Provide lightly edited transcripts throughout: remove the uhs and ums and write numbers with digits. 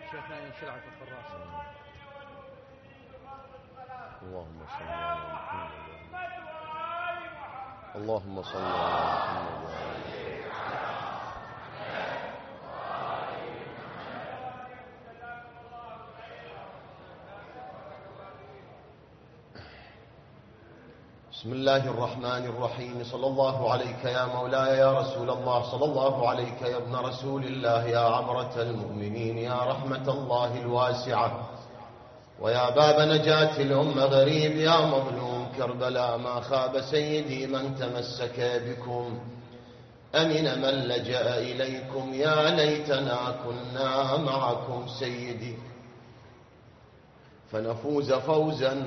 شيخنا ينشلعك في الراس. اللهم صل على محمد. اللهم صل على محمد. بسم الله الرحمن الرحيم. صلى الله عليك يا مولاي يا رسول الله، صلى الله عليك يا ابن رسول الله، يا عبرة المؤمنين، يا رحمة الله الواسعة، ويا باب نجاة الأمة غريب، يا مظلوم كربلاء. ما خاب سيدي من تمسك بكم، أمن من لجأ إليكم. يا ليتنا كنا معكم سيدي فنفوز فوزا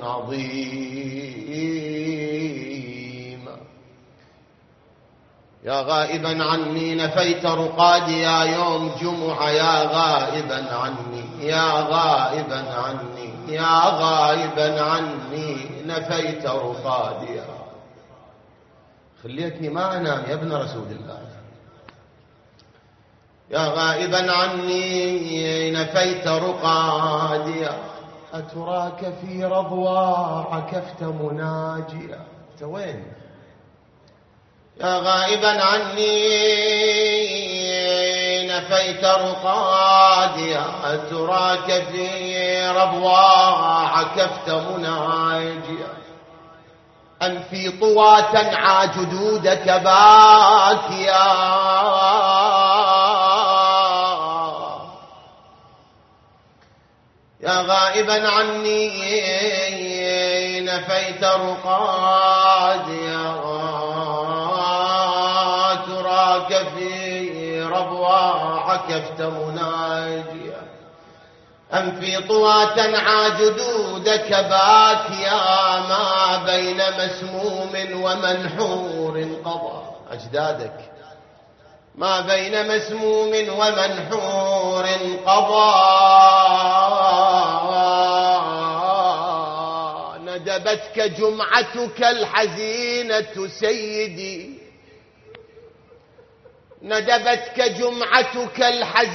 عظيما. يا غائبا عني نفيت رقادي، يا يوم جمعة يا غائبا عني، يا غائبا عني، يا غائبا عني نفيت رقادي. خليتني ما أنام يا ابن رسول الله. يا غائبا عني نفيت رقادي، أتراك في رضوى عكفت مناجيا. وين؟ يا غائبا عني نفيت رقادي، أتراك في رضوى عكفت مناجيا. أنفي طوى تنعى جدودك باكيا، يا غائبا عني نفيت رقادي، تراك في ربوى عكفت مناجيا. أنفي طوى تنعى جدودك باكيا، ما بين مسموم ومنحور قضى أجدادك، ما بين مسموم ومنحور قضى. ندبتك جمعتك الحزينة سيدي، ندبتك جمعتك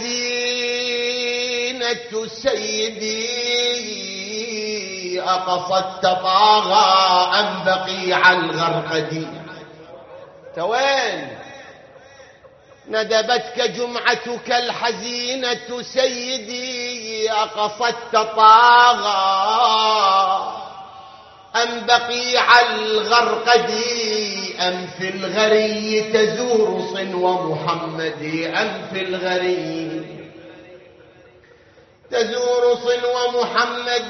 الحزينة سيدي، أقصدت طاغى أم بقيع الغرقدي. توين؟ ندبتك جمعتك الحزينة سيدي، أقصدت طاغى أم بقيع الغرقدي، أم في الغري تزور صنو محمد، أم في الغري تزور صنو محمد.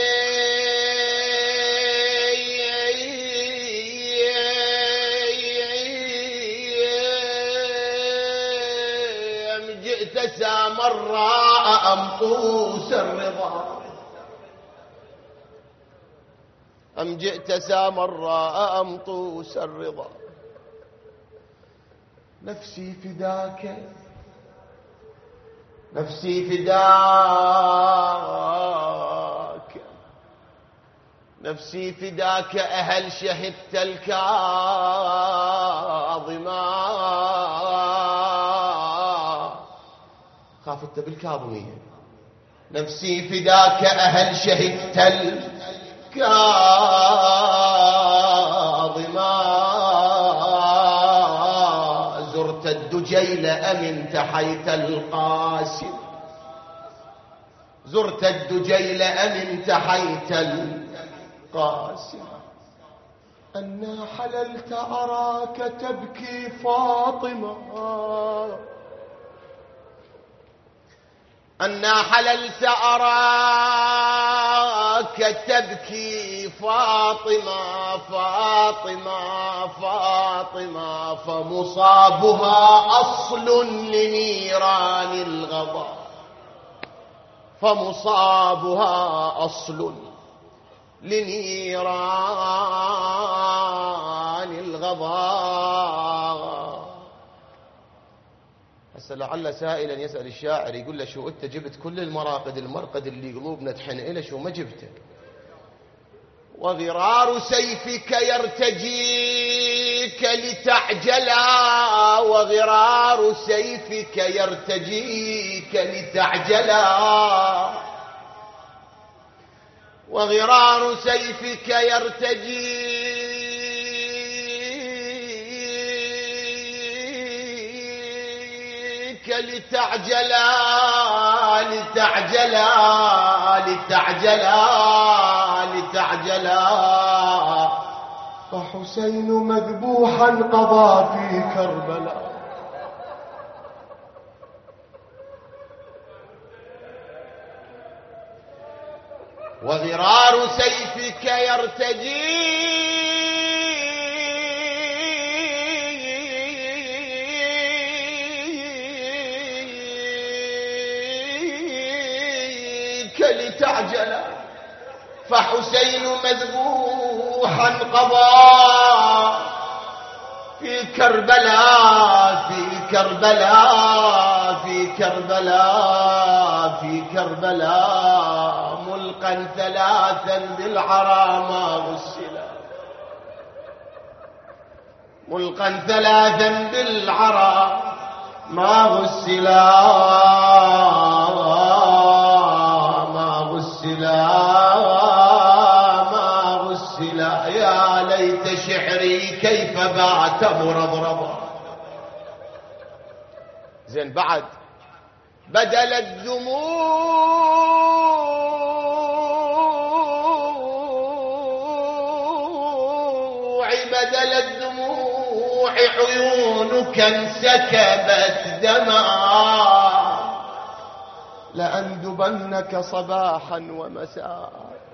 أم جئت سامراء أم طوس الرضا، أم جئت سامراء أم طوس الرضا. نفسي فداك، نفسي فداك، نفسي فداك. أهل شهدت الكاظما، خافت بالكاظمية. نفسي فداك أهل شهدت الكاظما، زرت الدجيل أم انتحيت القاسم، زرت الدجيل أم انتحيت القاسم. أنا حللت أراك تبكي فاطمة، أنا حللت أراك تبكي فاطمة، فاطمة فاطمة. فمصابها أصل لنيران الغضا، فمصابها أصل لنيران الغضا. هسه لعل سائلا يسأل الشاعر يقول له شو أنت جبت كل المراقد، المرقد اللي قلوبنا تحن إله شو ما جبته؟ وغرار سيفك يرتجيك لتعجلا، وغرار سيفك يرتجيك لتعجلا، وغرار سيفك يرتجيك لتعجلا لتعجلا لتعجلا لتعجلا، فحسين مذبوحا قضى في كربلاء. وغرار سيفك يرتجيك لتعجلا، فحسين مذبوحا قضى في كربلاء في كربلاء في كربلاء في كربلاء، ملقا ثلاثا بالعرى ما غسلا، ملقا ثلاثا بالعرى ما غسلا ما غسلا ما غسلا. يا ليت شعري كيف بات مرضرضا. زين بعد بدل الدموع بدل الدموع عيونك انسكبت دما، لأندبنك صباحا ومساء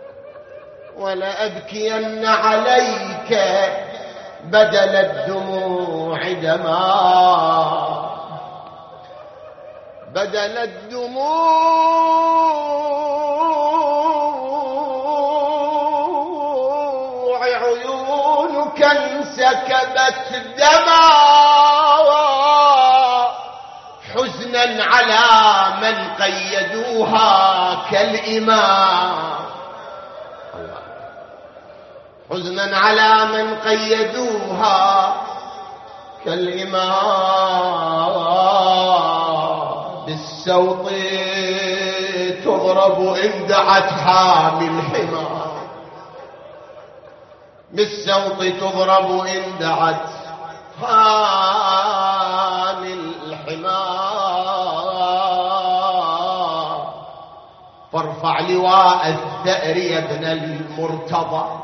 ولأبكين عليك بدل الدموع دما، بدل الدموع عيونك انسكبت دما، حزنا على من قيدوها كالإمام، حزنا على من قيدوها كالإمام، بالسوط تضرب إن دعت حامي الحمى، بالسوط تضرب إن دعت حامي الحمى، فارفع لواء الثأر يا ابن المرتضى،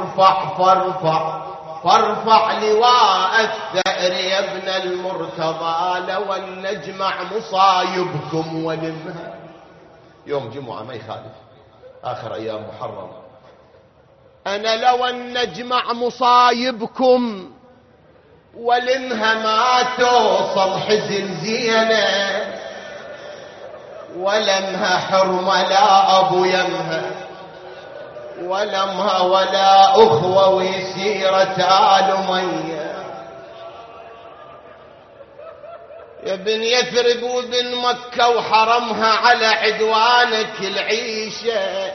فارفع لواء الثأر يا ابن المرتضى، لو أن نجمع مصايبكم ونمها. يوم جمعة ما يخالف، آخر أيام محرم. أنا لو أن نجمع مصايبكم ولمها ما توصل حزن زينة، ولمها حرمة لا أبو يمها، ولمها ولا أخوة ويسيرة آل مية. يا ابن يثرب وابن مكة وحرمها على عدوانك العيشة،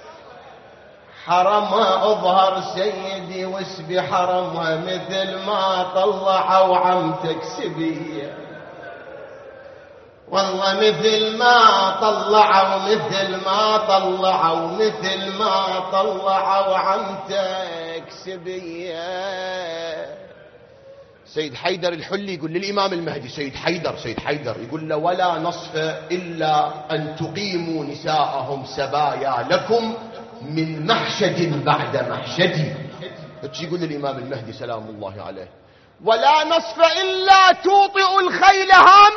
حرمها اظهر سيدي واسبي حرمها، مثل ما طلعوا عمتك سبيه، والله مثل ما طلعوا مثل ما طلعوا مثل ما طلعوا عمتك سبيه. سيد حيدر الحلي يقول للإمام المهدي، سيد حيدر يقول له: ولا نصف إلا أن تقيموا نساءهم سبايا لكم من محشد بعد محشد. يقول للإمام المهدي سلام الله عليه: ولا نصف إلا توطئ الخيل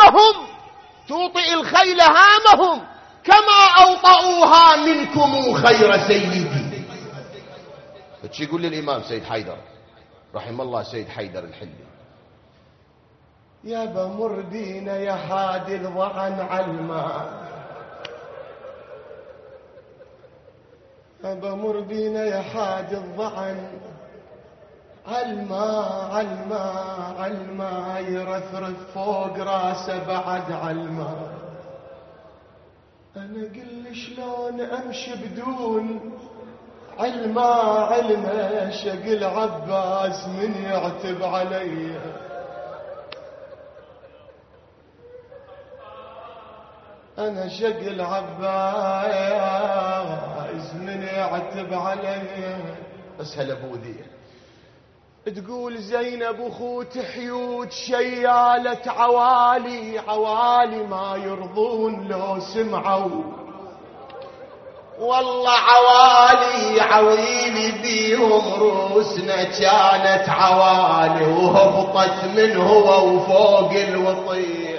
هامهم كما أوطئوها منكم خير سيدي. يقول للإمام سيد حيدر رحم الله سيد حيدر الحلي: يا بمر بينا يا حادي الضعن علما، يا بمر بينا يا حادي الضعن علما يرثرث فوق راسه بعد علما. انا قل شلون امشي بدون علما شق العباس من يعتب علي. أنا شق العباس من يعتب علي. أسهل أبو ذي تقول زينب أخوت حيوت شيالة عوالي، عوالي ما يرضون لو سمعوا، والله عوالي عويلي بيهم روسنا كانت عوالي، وهبطت من هو وفوق الوطية.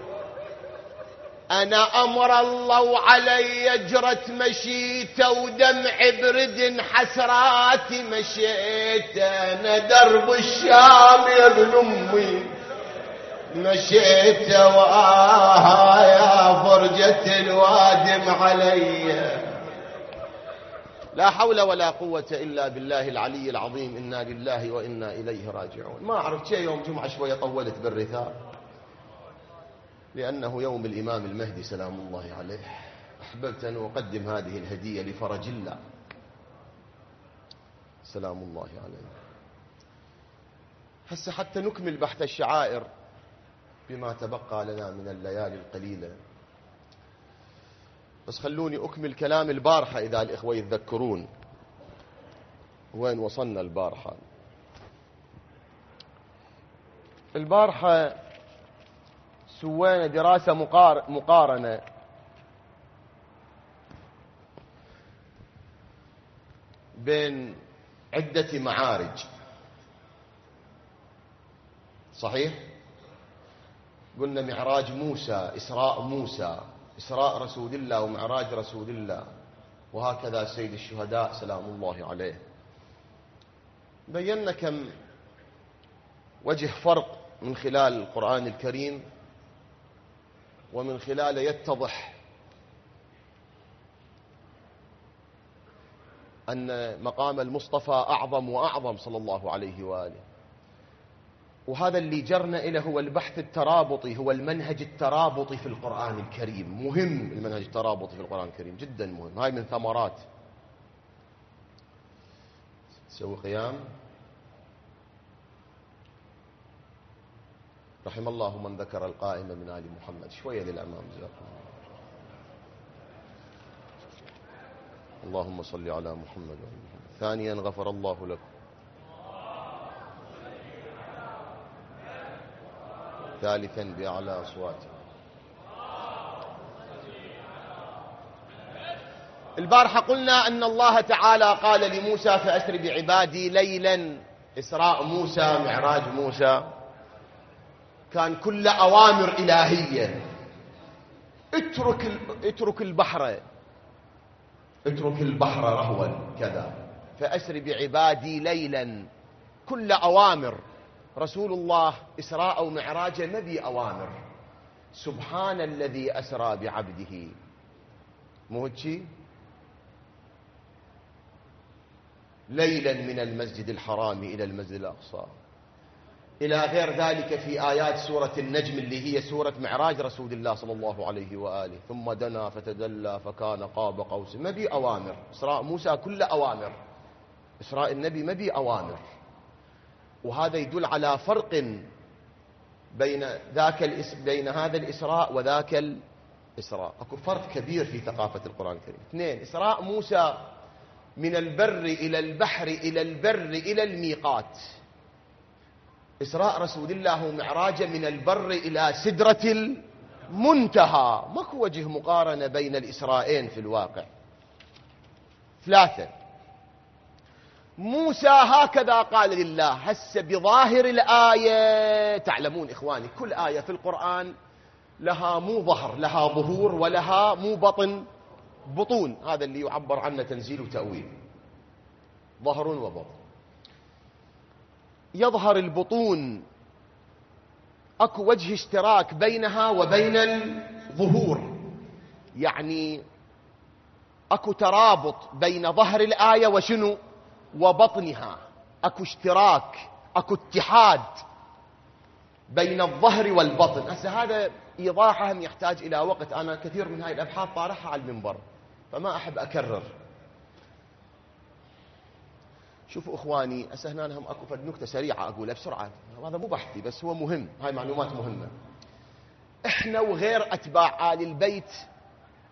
أنا أمر الله وعلي جرت مشيته، ودمع برد حسراتي مشيت. أنا درب الشام يا ابن أمي مشيت، يا فرجة الوادم علي. لا حول ولا قوة إلا بالله العلي العظيم. إنا لله وإنا إليه راجعون. ما أعرف شيء يوم جمعة شوية طولت بالرثاء، لأنه يوم الإمام المهدي سلام الله عليه. أحببت أن أقدم هذه الهدية لفرج الله سلام الله عليه. هسه حتى نكمل بحث الشعائر بما تبقى لنا من الليالي القليلة، بس خلوني أكمل كلام البارحة إذا الإخوة يتذكرون وين وصلنا. البارحة سوينا دراسة مقارنة بين عدة معارج. صحيح؟ قلنا معراج موسى، إسراء رسول الله ومعراج رسول الله، وهكذا سيد الشهداء سلام الله عليه. بينا كم وجه فرق من خلال القرآن الكريم، ومن خلاله يتضح أن مقام المصطفى أعظم وأعظم صلى الله عليه وآله. وهذا اللي جرنا إليه هو البحث الترابطي، هو المنهج الترابطي في القرآن الكريم. مهم المنهج الترابطي في القرآن الكريم، جدا مهم. هاي من ثمرات. تسوي قيام. رحم الله من ذكر القائمة من آل محمد. شوية للأمام جزاكم الله. اللهم صل على محمد وعلى محمد. ثانيا غفر الله لكم. ثالثا بأعلى أصواتكم. البارحة قلنا أن الله تعالى قال لموسى فأسر بعبادي ليلا. إسراء موسى معراج موسى كان كل أوامر إلهية. اترك البحر رهوا كذا، فأسر بعبادي ليلا. كل أوامر. رسول الله إسراء ومعراج ما بي أوامر. سبحان الذي أسرى بعبده، مو هيك؟ ليلا من المسجد الحرام إلى المسجد الأقصى، إلى غير ذلك في آيات سورة النجم اللي هي سورة معراج رسول الله صلى الله عليه وآله. ثم دنا فتدلى فكان قاب قوسين. ما بي أوامر. إسراء موسى كل أوامر. إسراء النبي ما بي أوامر. وهذا يدل على فرق بين هذا الإسراء وذاك الإسراء. أكو فرق كبير في ثقافة القرآن الكريم. اثنين، إسراء موسى من البر إلى البحر إلى البر إلى الميقات. إسراء رسول الله ومعراجه من البر إلى سدرة المنتهى. ماكو وجه مقارنة بين الإسرائين في الواقع. ثلاثة، موسى هكذا قال لله. هسه بظاهر الآية تعلمون إخواني كل آية في القرآن لها مو ظهر، لها ظهور، ولها مو بطون. هذا اللي يعبر عنه تنزيل وتأويل، ظهر وبطن. يظهر البطون أكو وجه اشتراك بينها وبين الظهور، يعني أكو ترابط بين ظهر الآية وشنو وبطنها. أكو اشتراك، أكو اتحاد بين الظهر والبطن. هسه هذا إيضاحهم يحتاج إلى وقت. أنا كثير من هاي الأبحاث طارحها على المنبر فما أحب أكرر. شوفوا إخواني، هسه هنا هم أكو فد نكتة سريعة أقولها بسرعة. هذا مو بحثي بس هو مهم، هاي معلومات مهمة. إحنا وغير أتباع آل البيت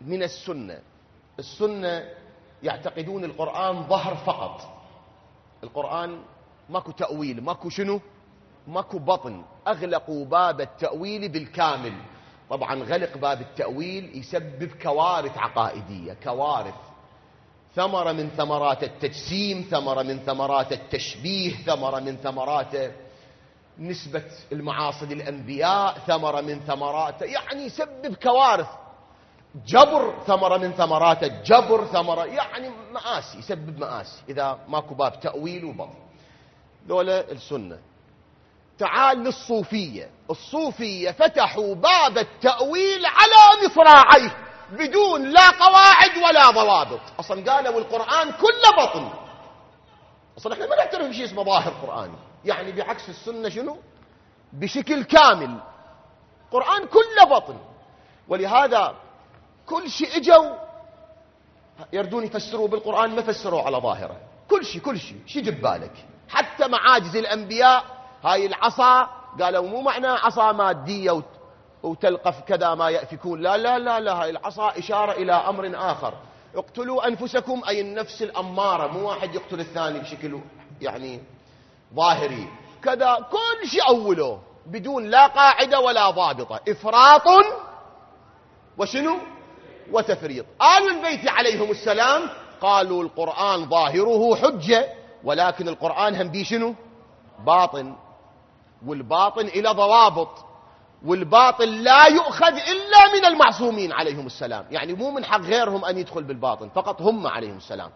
من السنة. السنة يعتقدون القرآن ظهر فقط، القرآن ماكو تأويل، ماكو شنو، ماكو بطن. أغلقوا باب التأويل بالكامل. طبعا غلق باب التأويل يسبب كوارث عقائدية، كوارث، ثمرة من ثمرات التجسيم، ثمرة من ثمرات التشبيه، ثمرة من ثمرات نسبة المعاصي للأنبياء، ثمرة من ثمرات، يعني يسبب كوارث. جبر، ثمرة من ثمرات الجبر، ثمرة يعني مآسي، يسبب مآسي إذا ماكو باب تأويل وبطن. ذولا السنة. تعال للصوفية. الصوفية فتحوا باب التأويل على مصراعيه بدون لا قواعد ولا ضوابط. أصلا قالوا القرآن كله بطن. أصلا احنا ما نعترف بشيء اسمه ظاهر قرآني، يعني بعكس السنة شنو؟ بشكل كامل قرآن كله بطن. ولهذا كل شيء اجوا يردون يفسروا بالقرآن ما فسروا على ظاهره. كل شيء شي جب بالك. حتى معاجز الأنبياء، هاي العصا قالوا مو معنى عصا مادية وتلقف كذا ما يأفكون، لا لا لا لا، هاي العصا إشارة إلى أمر آخر. اقتلوا أنفسكم، أي النفس الأمارة، مو واحد يقتل الثاني بشكل يعني ظاهري كذا. كل شيء أوله بدون لا قاعدة ولا ضابطة، إفراط وشنو وتفريط. آل البيت عليهم السلام قالوا القرآن ظاهره حجة، ولكن القرآن هم بيه شنو باطن، والباطن إلى ضوابط، والباطن لا يؤخذ إلا من المعصومين عليهم السلام. يعني مو من حق غيرهم أن يدخل بالباطن، فقط هم عليهم السلام،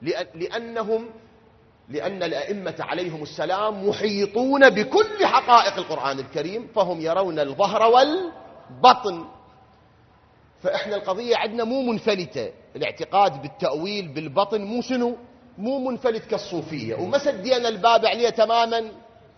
لأن الأئمة عليهم السلام محيطون بكل حقائق القرآن الكريم، فهم يرون الظهر والبطن. فإحنا القضية عندنا مو منفلتة، الاعتقاد بالتأويل بالبطن مو شنو، مو منفلت كالصوفية، وما سدينا الباب عليه تماما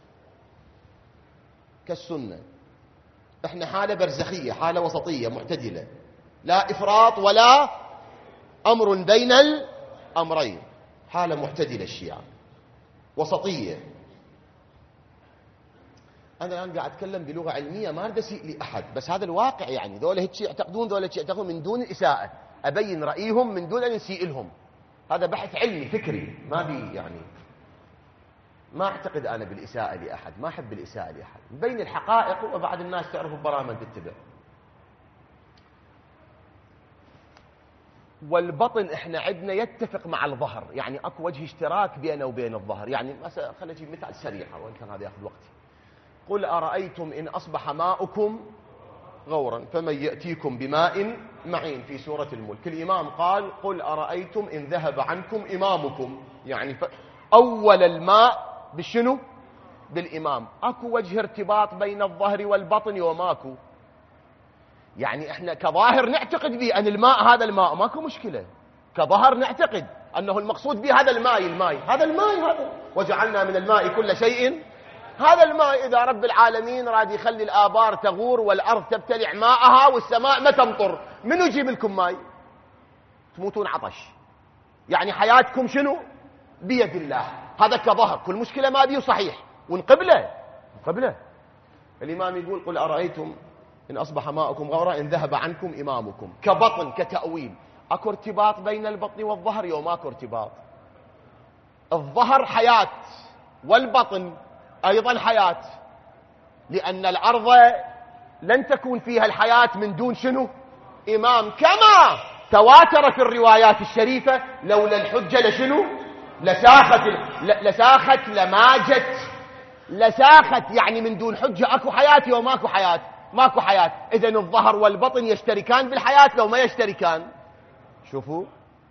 كالسنة. احنا حالة برزخية، حالة وسطية معتدلة، لا إفراط ولا أمر بين الأمرين، حالة معتدلة. الشيعة وسطية. أنا الآن قاعد أتكلم بلغة علمية، ما أريد أسيء لأحد، بس هذا الواقع. يعني ذولا هيك يعتقدون، ذولا يعتقدون من دون الإساءة، أبين رأيهم من دون أن نسيء لهم. هذا بحث علمي فكري، ما بي يعني ما أعتقد أنا بالإساءة لأحد، ما أحب الإساءة لأحد، بين الحقائق وبعد الناس تعرف البرامج تتبع. والبطن إحنا عندنا يتفق مع الظهر، يعني أكو وجه اشتراك بينه وبين الظهر. يعني مثلا خلينا نجيب مثال سريع وإن كان هذا يأخذ وقتي. قل أرأيتم إن أصبح ماؤكم غورا فمن يأتيكم بماء معين في سورة الملك. الإمام قال قل أرأيتم إن ذهب عنكم إمامكم، يعني أول الماء بالشنو بالإمام. أكو وجه ارتباط بين الظهر والبطن وماكو. يعني احنا كظاهر نعتقد به أن الماء هذا الماء ماكو مشكلة، كظهر نعتقد أنه المقصود به هذا الماء، هذا الماء هذا، وجعلنا من الماء كل شيء. هذا الماء إذا رب العالمين راد يخلي الآبار تغور والأرض تبتلع ماءها والسماء ما تمطر، منو يجيب لكم ماء؟ تموتون عطش. يعني حياتكم شنو بيد الله. هذا كظهر، كل مشكلة ما بيه صحيح، ونقبله. الإمام يقول قل أرأيتم إن أصبح ماؤكم غورا إن ذهب عنكم إمامكم. كبطن كتأويل. أكو ارتباط بين البطن والظهر؟ يوم أكو ارتباط. الظهر حياة والبطن أيضا حياة، لأن الأرض لن تكون فيها الحياة من دون شنو إمام، كما تواتر في الروايات الشريفة لولا الحجة لشنو لساخت لماجت لساخت. يعني من دون حجة أكو حياة يوم ماكو حياة، ماكو حياة. إذن الظهر والبطن يشتركان بالحياة لو ما يشتركان. شوفوا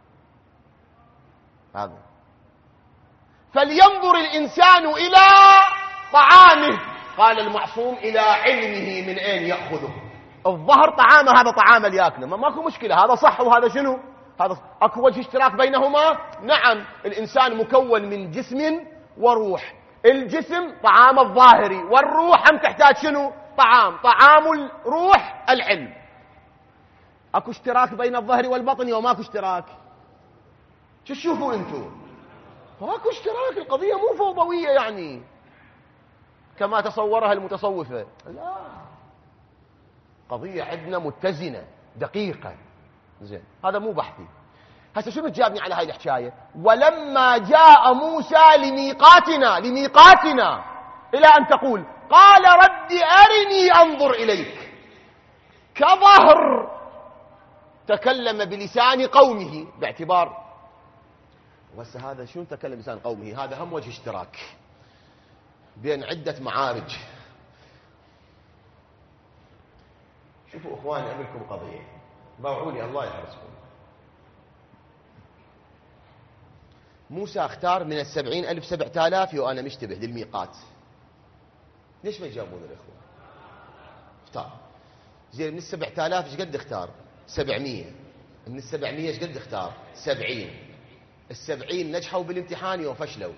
هذا. فلينظر الإنسان إلى طعامه، قال المعصوم إلى علمه من أين يأخذه. الظهر طعامه، هذا طعام اللي ياكله، ماكو مشكلة، هذا صح وهذا شنو هذا. أكو وجه اشتراك بينهما؟ نعم. الإنسان مكون من جسم وروح، الجسم طعام الظاهري، والروح هم تحتاج شنو طعام الروح العلم. أكو اشتراك بين الظهر والبطن وما أكو اشتراك؟ شو تشوفوا أنتم؟ ماكو اشتراك. القضية مو فوضوية يعني كما تصورها المتصوفة، لا، قضية عندنا متزنة دقيقة. زين هذا مو بحثي. هسه شنو تجابني على هاي الحكاية؟ ولما جاء موسى لميقاتنا إلى أن تقول قال رب أرني أنظر إليك، كظهر تكلم بلسان قومه باعتبار. وهسه هذا شنو تكلم بلسان قومه؟ هذا هم وجه اشتراك بين عدة معارج. شوفوا اخواني اقول لكم قضية، باوعوا لي الله يحرسكم. موسى اختار من 70,000 7,000 وأنا مشتبه للميقات. ليش ما يجاوبون الإخوة؟ اختار. زين من 7,000 ايش قد اختار؟ 700. من 700 ايش قد اختار؟ 70. 70 نجحوا بالامتحان وفشلوا.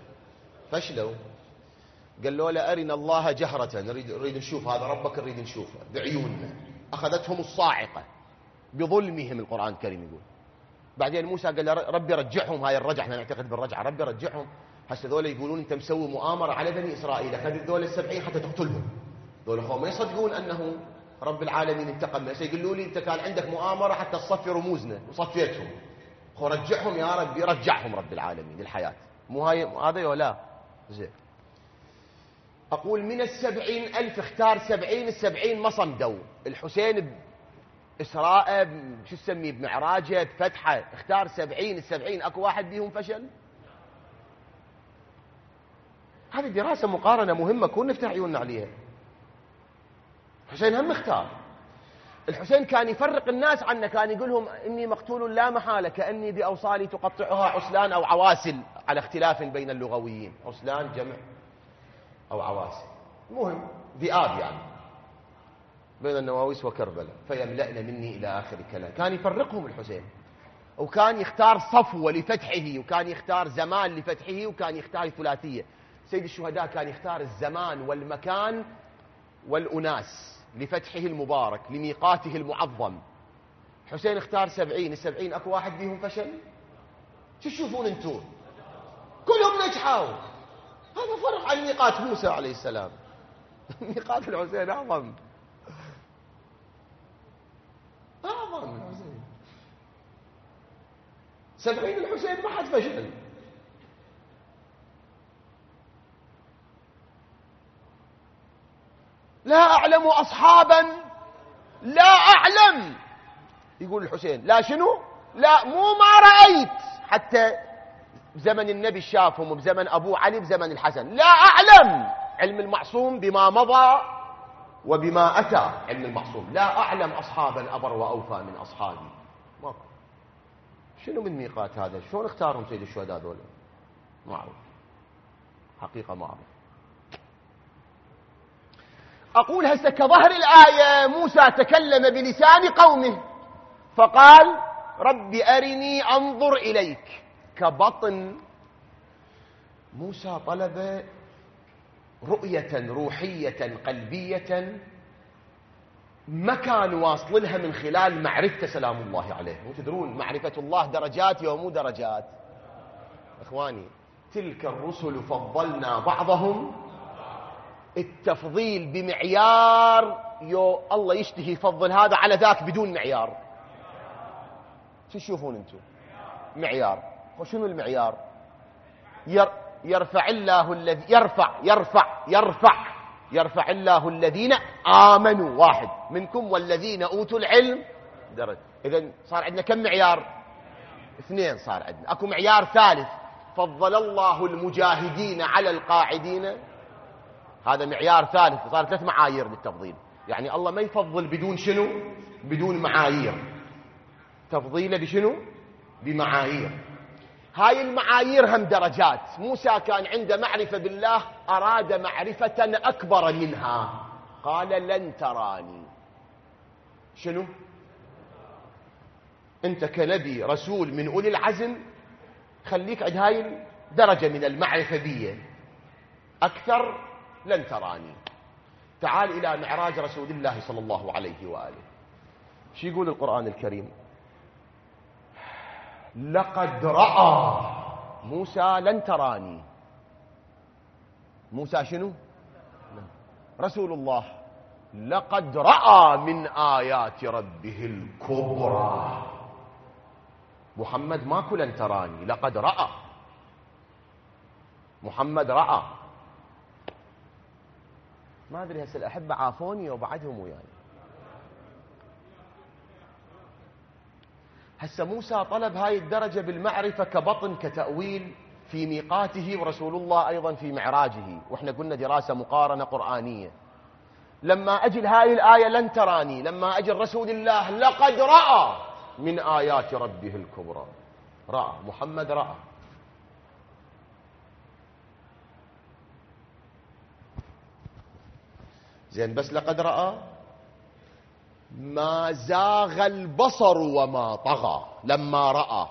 قالوا له أرنا الله جهرة، نريد نشوف هذا ربك، نريد نشوفه بعيوننا. أخذتهم الصاعقة بظلمهم، القرآن الكريم يقول. بعدين موسى قال له ربي رجعهم، هاي الرجعة احنا نعتقد بالرجعة، ربي رجعهم. هسه ذولا يقولون انت مسوي مؤامرة على بني إسرائيل، أخذ ذولا 70 حتى تقتلهم. ذولا اخوان ما يصدقون أنه رب العالمين انتقم. هسه يقولوا لي انت كان عندك مؤامرة حتى تصفي رموزنا وصفيتهم. خو رجعهم يا ربي، رجعهم رب العالمين للحياة. مو هاي هذا ولا زين. أقول من 70,000 اختار 70. 70 ما صمدوا. الحسين بإسراء شو تسميه بمعراجه بفتحه اختار 70. 70 اكو واحد بيهم فشل؟ هذه دراسة مقارنة مهمة كون نفتح عيوننا عليها. الحسين هم اختار. الحسين كان يفرق الناس عنه، كان يقولهم إني مقتول لا محالة كأني بأوصالي تقطعها عسلان أو عواسل، على اختلاف بين اللغويين. عسلان جمع أو عواسل، مهم ذئاب يعني بين النواويس وكربلاء، فيملأن مني إلى آخر الكلام. كان يفرقهم الحسين، وكان يختار صفوة لفتحه، وكان يختار زمان لفتحه، وكان يختار ثلاثية. سيد الشهداء كان يختار الزمان والمكان والأناس لفتحه المبارك لميقاته المعظم. حسين اختار 70. 70 اكو واحد بيهم فشل؟ شو تشوفون انتم؟ كلهم نجحوا. هذا فرق عن ميقات موسى عليه السلام. ميقات الحسين اعظم. 70 الحسين ما حد فشل. لا أعلم أصحابا، لا أعلم، يقول الحسين لا شنو؟ لا مو ما رأيت، حتى بزمن النبي شافهم، وبزمن أبو علي، بزمن الحسن. لا أعلم، علم المعصوم بما مضى وبما أتى. علم المعصوم لا أعلم أصحابا أبر وأوفى من أصحابي. ماكو. شنو من ميقات هذا؟ شلون اختارهم سيد الشهداء دول؟ ما أعرف حقيقة، ما أعرف. أقول هسه كظهر الآية موسى تكلم بلسان قومه فقال رب أرني أنظر إليك. كبطن موسى طلب رؤية روحية قلبية ما كان واصل لها من خلال معرفة سلام الله عليه. وتدرون معرفة الله درجات ومو درجات إخواني. تلك الرسل فضلنا بعضهم، التفضيل بمعيار الله يشتهي يفضل هذا على ذاك بدون معيار. شو تشوفون انتم؟ معيار. وشنو المعيار؟ يرفع الله الذي يرفع الله الذين آمنوا واحد منكم والذين أوتوا العلم درجة. إذن صار عندنا كم معيار؟ 2 صار عندنا. أكو معيار ثالث، فضل الله المجاهدين على القاعدين. هذا معيار ثالث. صار 3 معايير للتفضيل. يعني الله ما يفضل بدون شنو؟ بدون معايير. تفضيله بشنو؟ بمعايير. هاي المعايير هم درجات. موسى كان عنده معرفة بالله، أراد معرفة أكبر منها، قال لن تراني. شنو؟ أنت كنبي رسول من أولي العزم خليك عند هاي الدرجة من المعرفة بي، أكثر لن تراني. تعال إلى معراج رسول الله صلى الله عليه وآله. شو يقول القرآن الكريم؟ لقد رأى موسى لن تراني. موسى شنو؟ رسول الله. لقد رأى من آيات ربه الكبرى. محمد ماكو لن تراني، لقد رأى. محمد رأى. ما أدري هسه الأحبة عافوني وبعدهم وياي. هسه موسى طلب هاي الدرجة بالمعرفة كبطن كتأويل في ميقاته، ورسول الله أيضا في معراجه، وإحنا قلنا دراسة مقارنة قرآنية. لما أجل هاي الآية لن تراني، لما أجل رسول الله لقد رأى من آيات ربه الكبرى. رأى، محمد رأى. زين، بس لقد رأى ما زاغ البصر وما طغى. لما رأى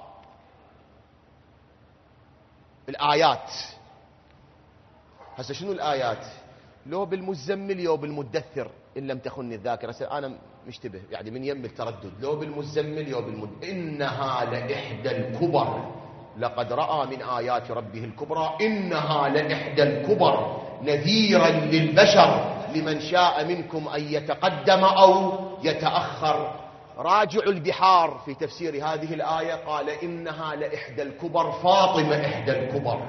الآيات. هسه شنو الآيات؟ لو بالمزمل يو بالمدثر إن لم تخني الذاكرة. أنا مشتبه يعني من يم التردد، لو بالمزمل يو بالمدثر. إنها لإحدى الكبر. لقد رأى من آيات ربه الكبرى. إنها لإحدى الكبر نذيرا للبشر لمن شاء منكم أن يتقدم أو يتأخر. راجع البحار في تفسير هذه الآية قال إنها لإحدى الكبر، فاطمة إحدى الكبر.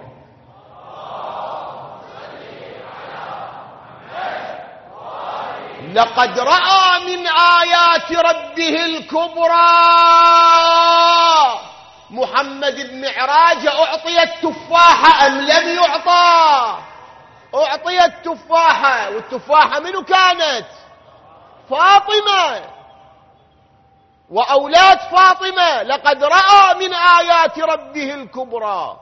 لقد رأى من آيات ربه الكبرى. محمد بمعراج أعطي التفاحة أم لم يعطى؟ أعطي التفاحة، والتفاحة منو كانت؟ فاطمة وأولاد فاطمة. لقد رأى من آيات ربه الكبرى.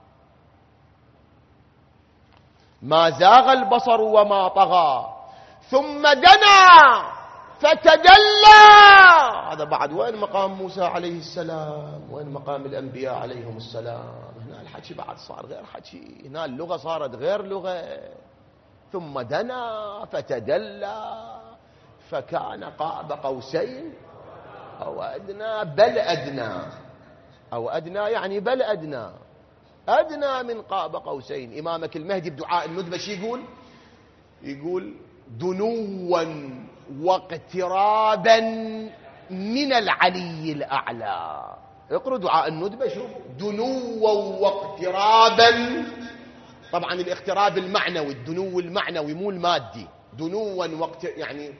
ما زاغ البصر وما طغى ثم دنا فتدلى. هذا بعد وين مقام موسى عليه السلام؟ وين مقام الأنبياء عليهم السلام؟ هنا الحكي بعد صار غير حكي، هنا اللغة صارت غير لغة. ثم دنا فتدلى فكان قاب قوسين أو أدنى. بل أدنى، أو أدنى يعني بل أدنى، أدنى من قاب قوسين. إمامك المهدي بدعاء الندبة شي يقول دنوا واقترابا من العلي الأعلى. اقرأ دعاء الندبة، شوف دنوا واقترابا. طبعا الاقتراب المعنوي، الدنو المعنوي مو المادي. دنوا يعني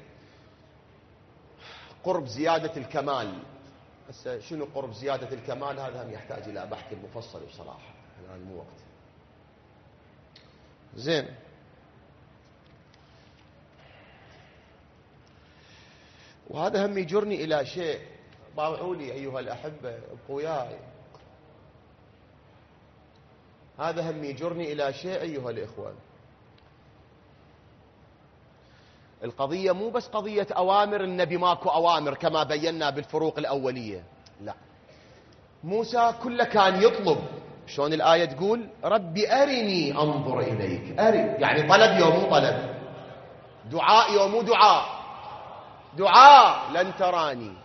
قرب زيادة الكمال. هسه شنو قرب زيادة الكمال؟ هذا هم يحتاج إلى بحث مفصل بصراحة، الآن مو وقت. زين، وهذا هم يجرني إلى شيء. طاوعوا لي أيها الأحبة، ابقوا وياي. هذا هم يجرني إلى شيء أيها الإخوان. القضية مو بس قضية أوامر النبي، ماكو أوامر كما بينا بالفروق الأولية، لا. موسى كله كان يطلب. شلون الآية تقول؟ ربي أرني أنظر إليك. أري يعني طلب يوم مو طلب، دعاء يوم مو دعاء. دعاء لن تراني.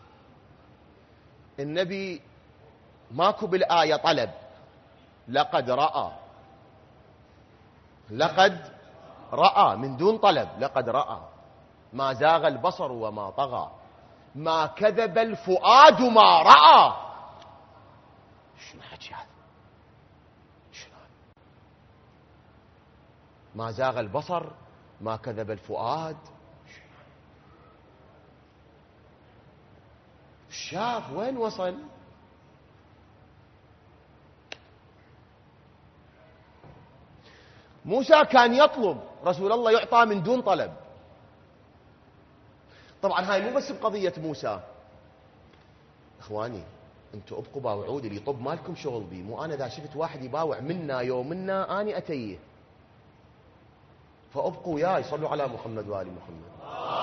النبي ماكو بالآية طلب. لقد رأى، لقد رأى من دون طلب. لقد رأى ما زاغ البصر وما طغى، ما كذب الفؤاد ما رأى. شنو حكي هذا؟ شنو هذا؟ ما زاغ البصر ما كذب الفؤاد. شاف وين وصل. موسى كان يطلب، رسول الله يعطى من دون طلب. طبعا هاي مو بس بقضية موسى. اخواني انتوا ابقوا باوعوا لي، اللي يطب مالكم شغل بي. مو انا اذا شفت واحد يباوع منا يومنا اني اتيه. فابقوا وياي، صلوا على محمد وآل محمد.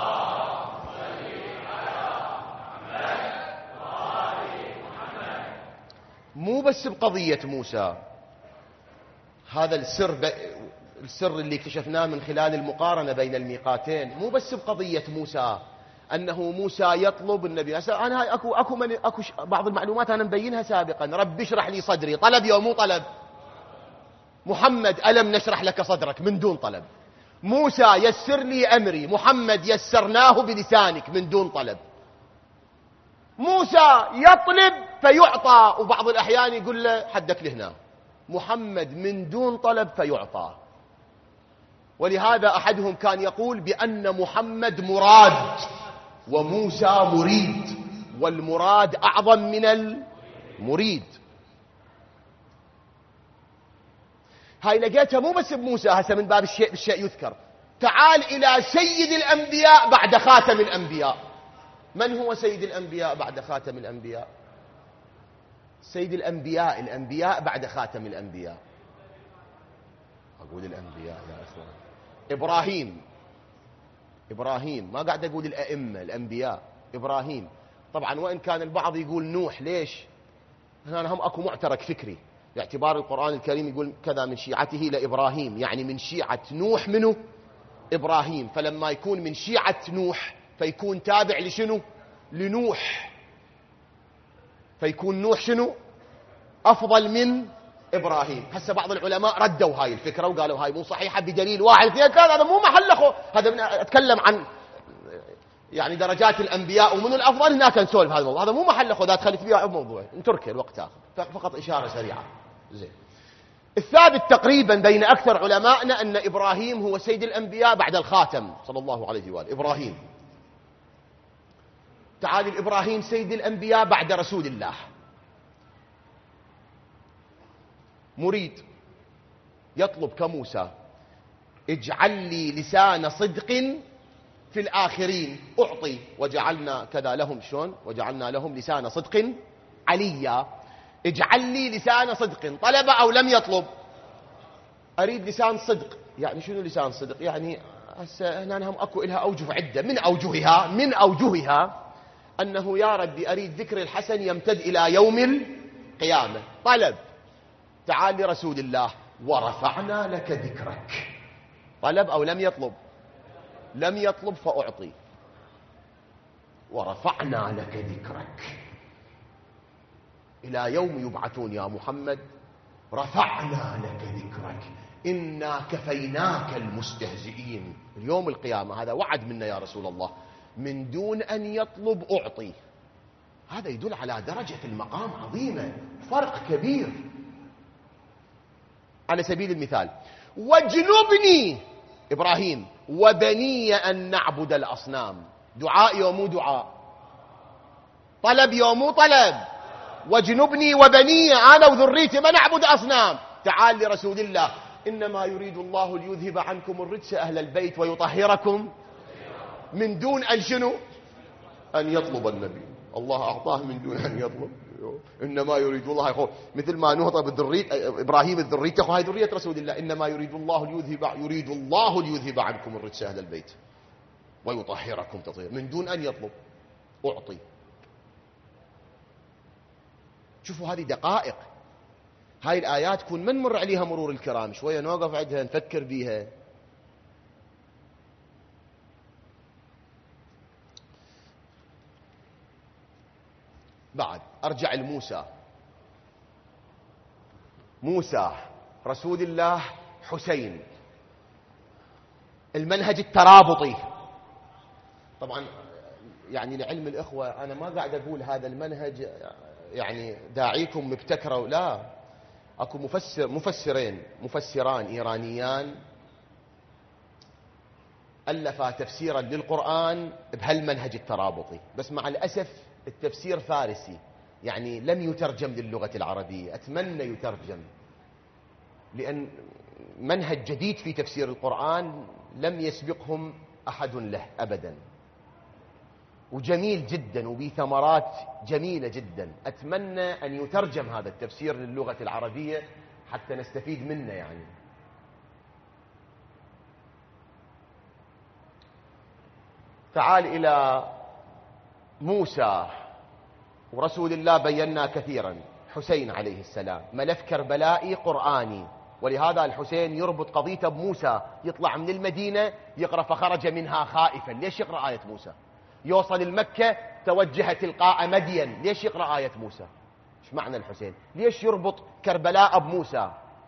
مو بس بقضية موسى. هذا السر اللي اكتشفناه من خلال المقارنة بين الميقاتين. مو بس بقضية موسى، أنه موسى يطلب النبي. أنا هاي أكو بعض المعلومات أنا مبينها سابقا. رب اشرح لي صدري، طلب يوم مو طلب. محمد ألم نشرح لك صدرك، من دون طلب. موسى يسر لي أمري، محمد يسرناه بلسانك، من دون طلب. موسى يطلب فيعطى، وبعض الأحيان يقول له حدك لهنا. محمد من دون طلب فيعطى. ولهذا أحدهم كان يقول بأن محمد مراد وموسى مريد، والمراد أعظم من المريد. هاي لقيتها مو بس بموسى، هسه من باب الشيء يذكر. تعال إلى سيد الأنبياء بعد خاتم الأنبياء. من هو سيد الأنبياء بعد خاتم الأنبياء؟ سيد الأنبياء بعد خاتم الأنبياء. أقول الأنبياء يا إخوان. إبراهيم، ما قاعد أقول الأئمة، الأنبياء. إبراهيم. طبعا وإن كان البعض يقول نوح، ليش؟ هنا هم أكو معترك فكري، باعتبار القرآن الكريم يقول كذا من شيعته لإبراهيم، يعني من شيعة نوح منه إبراهيم. فلما يكون من شيعة نوح فيكون تابع لشنو؟ لنوح. فيكون نوح شنو؟ أفضل من إبراهيم. هسه بعض العلماء ردوا هاي الفكرة وقالوا هاي مو صحيحة بدليل واحد اثنين ثلاثة. هذا مو محل هذا أتكلم عن يعني درجات الأنبياء ومن الأفضل. هناك نسولف هذا الموضوع، هذا مو محل خذ دخلت فيها موضوع نتركه الوقت آخر، فقط إشارة سريعة. زين. الثابت تقريبا بين أكثر علمائنا أن إبراهيم هو سيد الأنبياء بعد الخاتم صلى الله عليه وآله. إبراهيم. تعال إبراهيم سيد الأنبياء بعد رسول الله. مريد، يطلب كموسى اجعل لي لسان صدق في الآخرين أعطي، وجعلنا كذا لهم. شلون؟ وجعلنا لهم لسان صدق عليا. اجعل لي لسان صدق. طلب أو لم يطلب؟ أريد لسان صدق. يعني شنو لسان صدق؟ يعني هسه هنا هم أكو إلها أوجه عدة. من أوجهها أنه يا ربي أريد ذكر الحسن يمتد إلى يوم القيامة. طلب. تعال لرسول الله ورفعنا لك ذكرك. طلب أو لم يطلب؟ لم يطلب فأعطي. ورفعنا لك ذكرك إلى يوم يبعثون يا محمد. رفعنا لك ذكرك إنا كفيناك المستهزئين. اليوم القيامة هذا وعد منا يا رسول الله، من دون أن يطلب أعطي. هذا يدل على درجة المقام عظيمة، فرق كبير. على سبيل المثال واجنبني إبراهيم وبني أن نعبد الأصنام. دعاء يوم دعاء، طلب يوم طلب. واجنبني وبني أنا وذريتي ما نعبد أصنام. تعال لرسول الله إنما يريد الله ليذهب عنكم الرجس أهل البيت ويطهركم، من دون أن شنو؟ أن يطلب النبي. الله أعطاه من دون أن يطلب. إنما يريد الله يقول مثل ما نهض بالذرية إبراهيم الذرية، هاي ذرية رسول الله. إنما يريد الله ليذهب عنكم الرجس أهل البيت ويطهركم تطهيرا، من دون أن يطلب. أعطي. شوفوا هذه دقائق. هاي الآيات كون من مر عليها مرور الكرام، شوية نوقف عندها نفكر بيها. بعد أرجع لموسى. موسى رسول الله حسين. المنهج الترابطي. طبعا يعني لعلم الإخوة أنا ما قاعد أقول هذا المنهج يعني داعيكم مبتكروا، لا. أكو مفسران إيرانيان ألفا تفسيرا للقرآن بهالمنهج الترابطي، بس مع الأسف التفسير فارسي، يعني لم يترجم للغة العربية. أتمنى يترجم، لأن منهج جديد في تفسير القرآن لم يسبقهم أحد له أبدا، وجميل جدا وبه ثمرات جميلة جدا. أتمنى أن يترجم هذا التفسير للغة العربية حتى نستفيد منه. يعني تعال إلى موسى ورسول الله. بينا كثيرا حسين عليه السلام ملف كربلائي قرآني، ولهذا الحسين يربط قضيته بموسى. يطلع من المدينة يقرأ فخرج منها خائفا. ليش يقرأ آية موسى؟ يوصل المكة توجه تلقاء مدين. ليش يقرأ آية موسى؟ ايش معنى الحسين؟ ليش يربط كربلاء بموسى؟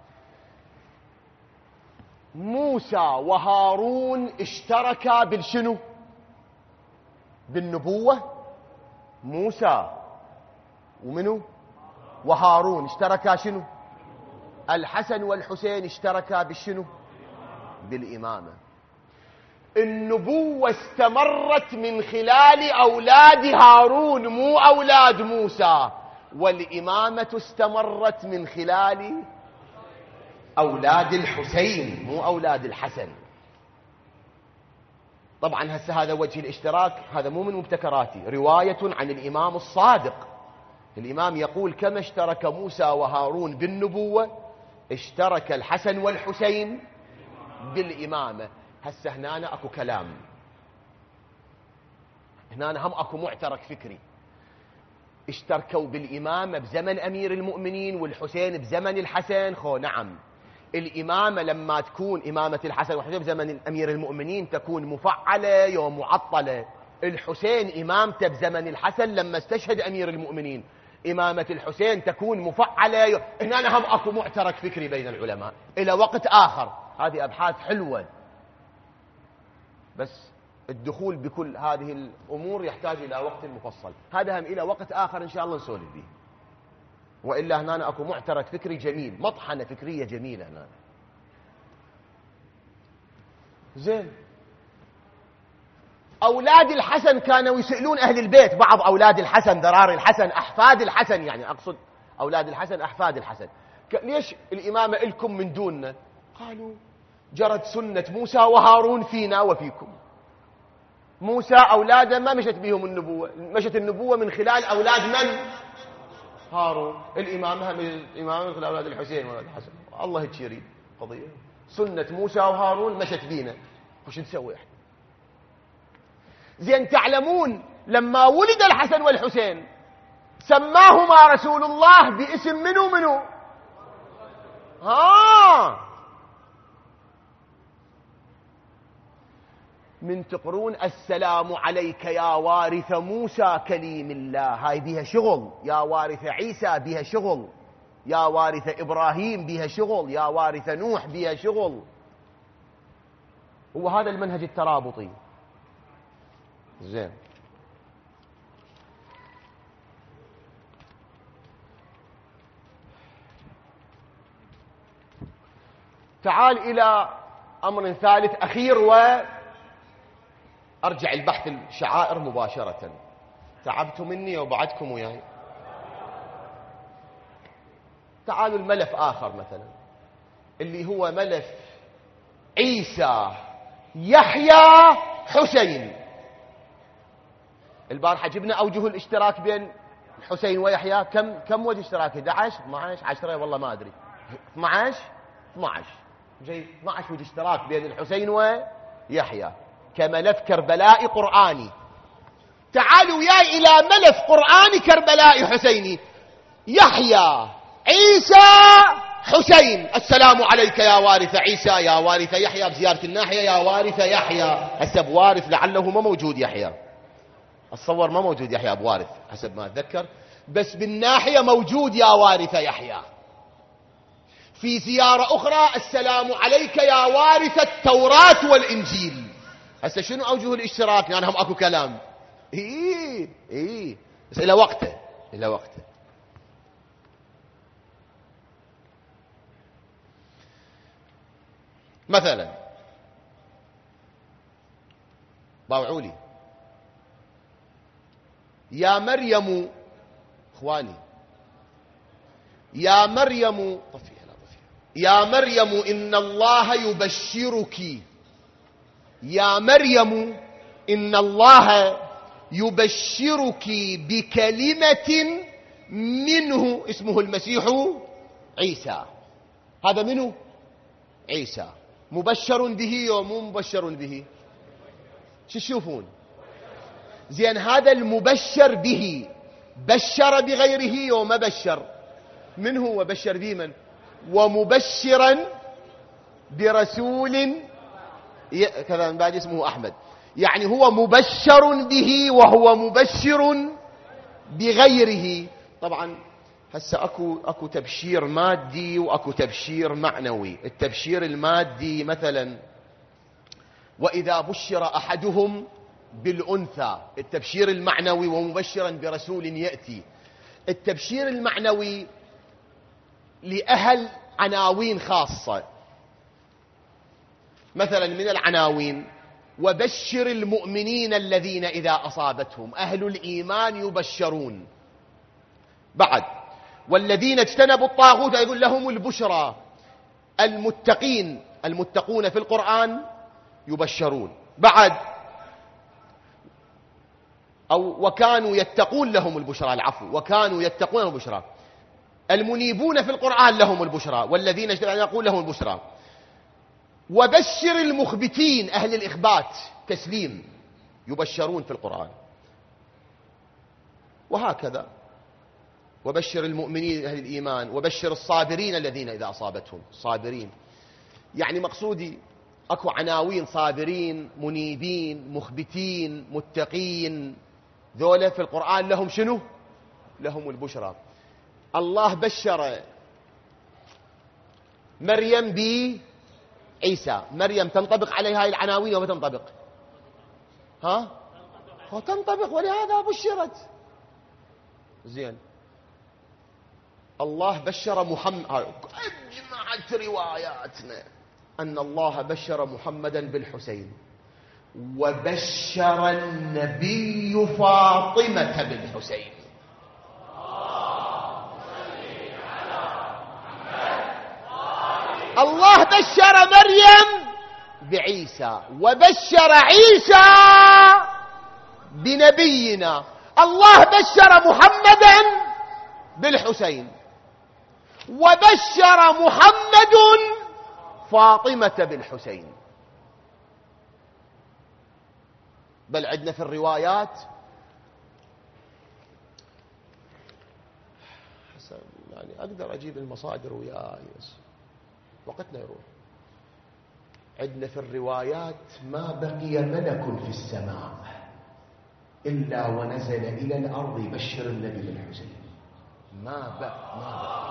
موسى وهارون اشتركا بالشنو؟ بالنبوة. موسى ومنو وهارون اشتركا شنو؟ الحسن والحسين اشتركا بالشنو؟ بالإمامة. النبوة استمرت من خلال أولاد هارون مو أولاد موسى، والإمامة استمرت من خلال أولاد الحسين مو أولاد الحسن. طبعا هسه هذا وجه الاشتراك، هذا مو من مبتكراتي، رواية عن الإمام الصادق. الإمام يقول كما اشترك موسى وهارون بالنبوة اشترك الحسن والحسين بالإمامة. هسه هنا أكو كلام، هنا هم أكو معترك فكري. اشتركوا بالإمامة بزمن أمير المؤمنين والحسين بزمن الحسن. نعم، الإمامة لما تكون إمامة الحسن والحسين بزمن أمير المؤمنين تكون مفعلة يوم معطلة. الحسين إمامته بزمن الحسن لما استشهد أمير المؤمنين، إمامة الحسين تكون مفعلة. هنا هم أكو معترك فكري بين العلماء إلى وقت آخر. هذه أبحاث حلوة، بس الدخول بكل هذه الأمور يحتاج إلى وقت مفصل. هذا هم إلى وقت آخر إن شاء الله نسولف به. وإلا هنا أكو معترك فكري جميل، مطحنة فكرية جميلة هنا. زين، أولاد الحسن كانوا يسألون أهل البيت، بعض أولاد الحسن ذرار الحسن أحفاد الحسن، يعني أقصد أولاد الحسن أحفاد الحسن، ليش الإمامة إلكم من دوننا؟ قالوا جرت سنة موسى وهارون فينا وفيكم. موسى أولاده ما مشت بهم النبوة، مشت النبوة من خلال أولاد من؟ هارون. الإمامة من خلال أولاد الحسين وأولاد الحسن. الله هيك يريد قضية. سنة موسى وهارون مشت بينا، وش نسوي احنا؟ زين، تعلمون لما ولد الحسن والحسين سماهما رسول الله باسم منو؟ من تقرون السلام عليك يا وارث موسى كليم الله، هاي بها شغل. يا وارث عيسى بها شغل، يا وارث إبراهيم بها شغل، يا وارث نوح بها شغل. هو هذا المنهج الترابطي. زين، تعال إلى أمر ثالث أخير، وأرجع البحث الشعائر مباشرة. تعبتوا مني وبعدكم وياي. تعالوا الملف آخر مثلا، اللي هو ملف عيسى يحيى حسين. البارحة جبنا أوجه الاشتراك بين الحسين ويحيى. كم وجه اشتراك؟ 11 12 10 والله ما أدري. 12 جاي 12 وجه اشتراك بين الحسين ويحيى كملف كربلائي قرآني. تعالوا وياي إلى ملف قرآني كربلائي حسيني. يحيى عيسى حسين. السلام عليك يا وارث عيسى، يا وارث يحيى بزيارة الناحية، يا وارث يحيى. هسه بوارث لعله ما موجود يحيى، الصور ما موجود يحيى بوارث حسب ما أتذكر، بس بالناحية موجود يا وارث يحيى. في زيارة أخرى السلام عليك يا وارث التوراة والإنجيل. هسه شنو أوجه الاشتراك؟ يعني هم أكو كلام. بس إلى وقته. مثلا باوعوا لي يا مريم، اخواني، يا مريم يا مريم إن الله يبشرك، يا مريم إن الله يبشرك بكلمة منه اسمه المسيح عيسى. هذا منه عيسى، مبشر به ومو مبشر به. شو تشوفون؟ زين، هذا المبشر به بشر بغيره وما بشر. من هو بشر به؟ من؟ ومبشرا برسول كذا من بعد اسمه أحمد. يعني هو مبشر به وهو مبشر بغيره. طبعا هسه اكو تبشير مادي واكو تبشير معنوي. التبشير المادي مثلا وإذا بشر أحدهم بالأنثى، التبشير المعنوي ومبشرا برسول يأتي. التبشير المعنوي لأهل عناوين خاصة. مثلا من العناوين: وبشر المؤمنين الذين إذا أصابتهم، أهل الإيمان يبشرون. بعد: والذين اجتنبوا الطاغوت يقول لهم البشرى. المتقون في القرآن يبشرون. بعد: أو وكانوا يتقون لهم البشرى، العفو، وكانوا يتقون لهم البشرى. المنيبون في القرآن لهم البشرى، والذين يقول لهم البشرى. وبشر المخبتين، أهل الإخبات، تسليم، يبشرون في القرآن. وهكذا: وبشر المؤمنين أهل الإيمان، وبشر الصابرين الذين إذا أصابتهم، صابرين. يعني مقصودي أكو عناوين: صابرين، منيبين، مخبتين، متقين، ذولا في القرآن لهم شنو؟ لهم البشرى. الله بشر مريم بعيسى. مريم تنطبق عليها هاي العناوين وما تنطبق؟ تنطبق، ولهذا بشرت. زين. الله بشر محمد، أجمعت رواياتنا أن الله بشر محمدا بالحسين، وبشر النبي فاطمة بالحسين. الله بشر مريم بعيسى، وبشر عيسى بنبينا. الله بشر محمدا بالحسين، وبشر محمد فاطمة بالحسين. بل عندنا في الروايات، يعني أقدر أجيب المصادر وياي بس وقتنا يروح. عندنا في الروايات: ما بقي ملك في السماء إلا ونزل إلى الأرض يبشر النبي بالحسين. ما بقي.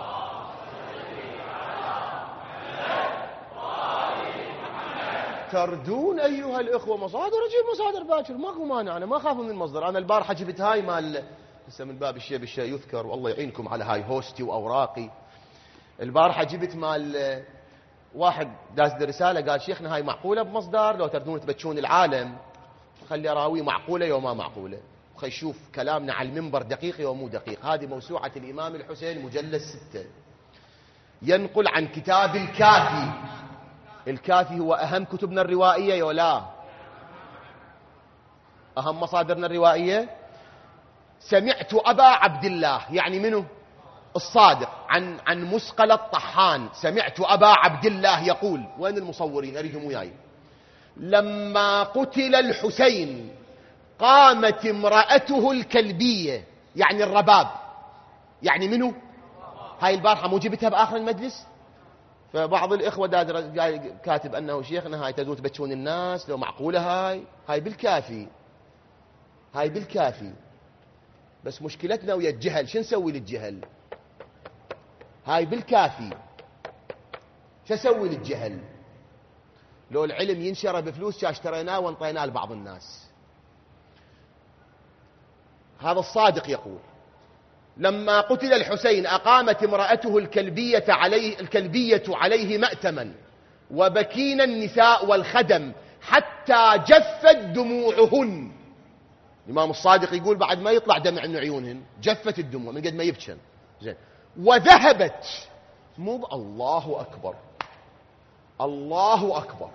تردون أيها الإخوة مصادر، أجيب مصادر باكر، ماكو مانع، أنا ما أخاف من المصدر. أنا البارحة جبت هاي مال، لسه من باب الشيء بالشيء يذكر، والله يعينكم على هاي هوستي وأوراقي. البارحة جبت مال واحد داز رسالة قال: شيخنا هاي معقولة بمصدر؟ لو تردون تبتشون العالم خلي أراوي معقولة يوم ما معقولة، خلي يشوف كلامنا على المنبر دقيق يوم مو دقيق. هذه موسوعة الإمام الحسين مجلد 6، ينقل عن كتاب الكافي. الكافي هو أهم كتبنا الروائية يولا، أهم مصادرنا الروائية. سمعت أبا عبد الله، يعني منه؟ الصادق، عن مسقل الطحان. سمعت أبا عبد الله يقول، وين المصورين أريهم وياي؟ لما قتل الحسين قامت امرأته الكلبية، يعني الرباب، يعني منه؟ هاي البارحة مو جبتها بآخر المجلس؟ فبعض الإخوة كاتب أنه شيخنا هاي تدوت بتشون الناس، لو معقولة هاي بالكافي، هاي بالكافي. بس مشكلتنا ويا الجهل، شو نسوي للجهل؟ هاي بالكافي، شو اسوي للجهل؟ لو العلم ينشر بفلوس اشتريناه وانطيناه لبعض الناس. هذا الصادق يقول: لما قتل الحسين أقامت امرأته الكلبية عليه مأتما، وبكين النساء والخدم حتى جفت دموعهن. الإمام الصادق يقول بعد ما يطلع دمع من عيونهن جفت الدموع من قد ما يبكن. زين. وذهبت، مو الله أكبر، الله أكبر،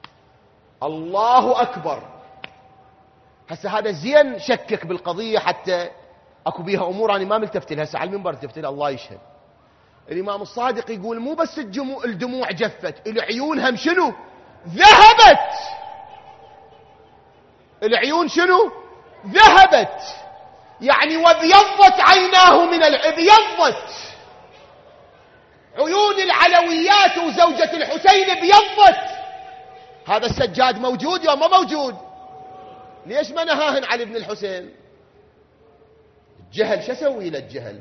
الله أكبر. هسه هذا زين شكك بالقضية، حتى اكو بيها امور انا ما ملتفت لها، هسه على المنبر التفت لها، الله يشهد. الامام الصادق يقول مو بس الدموع جفت، العيون هم شنو؟ ذهبت. العيون شنو؟ ذهبت، يعني وابيضت عيناه من ابيضت عيون العلويات وزوجة الحسين ابيضت. هذا السجاد موجود يا ما موجود؟ ليش ما نهاهن علي بن الحسين؟ الجهل، شو اسوي للجهل؟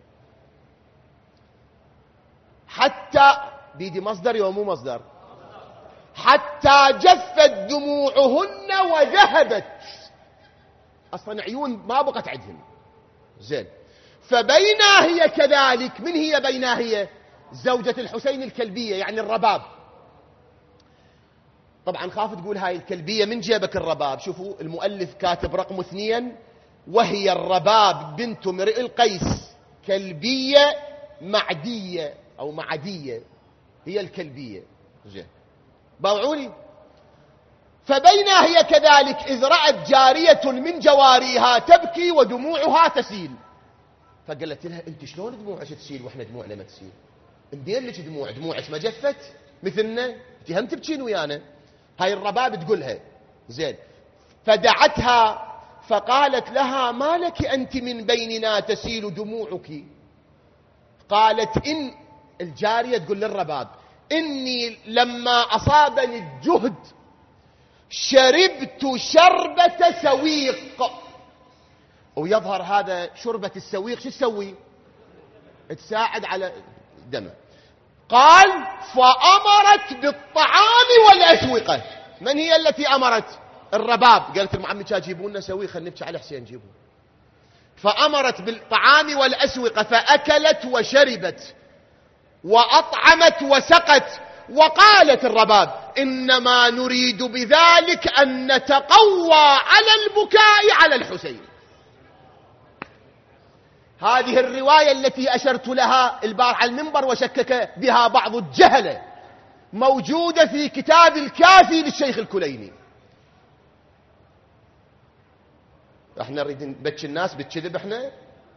حتى بيدي مصدر يوم مو مصدر، حتى جفت دموعهن وذهبت، اصلا عيون ما بقت عندهم. زين. فبينا هي كذلك. من هي بينا هي؟ زوجة الحسين الكلبية، يعني الرباب. طبعا خاف تقول هاي الكلبية، من جيبك الرباب؟ شوفوا المؤلف كاتب رقم 2، وهي الرباب بنت امرئ القيس كلبية معدية أو معدية، هي الكلبية. باوعوني. فبينا هي كذلك إذ رأت جارية من جواريها تبكي ودموعها تسيل. فقالت لها أنت شلون دموعك تسيل وإحنا دموعنا ما تسيل؟ ندير لك دموعك ما جفت مثلنا، أنت هم تبكين ويانا. هاي الرباب تقولها. زين. فدعتها فقالت لها ما لك أنت من بيننا تسيل دموعك؟ قالت إن الجارية تقول للرباب إني لما أصابني الجهد شربت شربة سويق. ويظهر هذا شربة السويق شو تسوي؟ تساعد على دمه. قال فأمرت بالطعام والأسوقة. من هي التي أمرت؟ الرباب. قالت المعمي جيبوا لنا سويق خلينا نبكي على حسين جيبوا. فأمرت بالطعام والأسوقة فأكلت وشربت وأطعمت وسقت. وقالت الرباب إنما نريد بذلك أن نتقوى على البكاء على الحسين. هذه الرواية التي أشرت لها البارحة على المنبر وشكك بها بعض الجهلة موجودة في كتاب الكافي للشيخ الكليني. احنا نريد نبكي الناس بالكذب احنا؟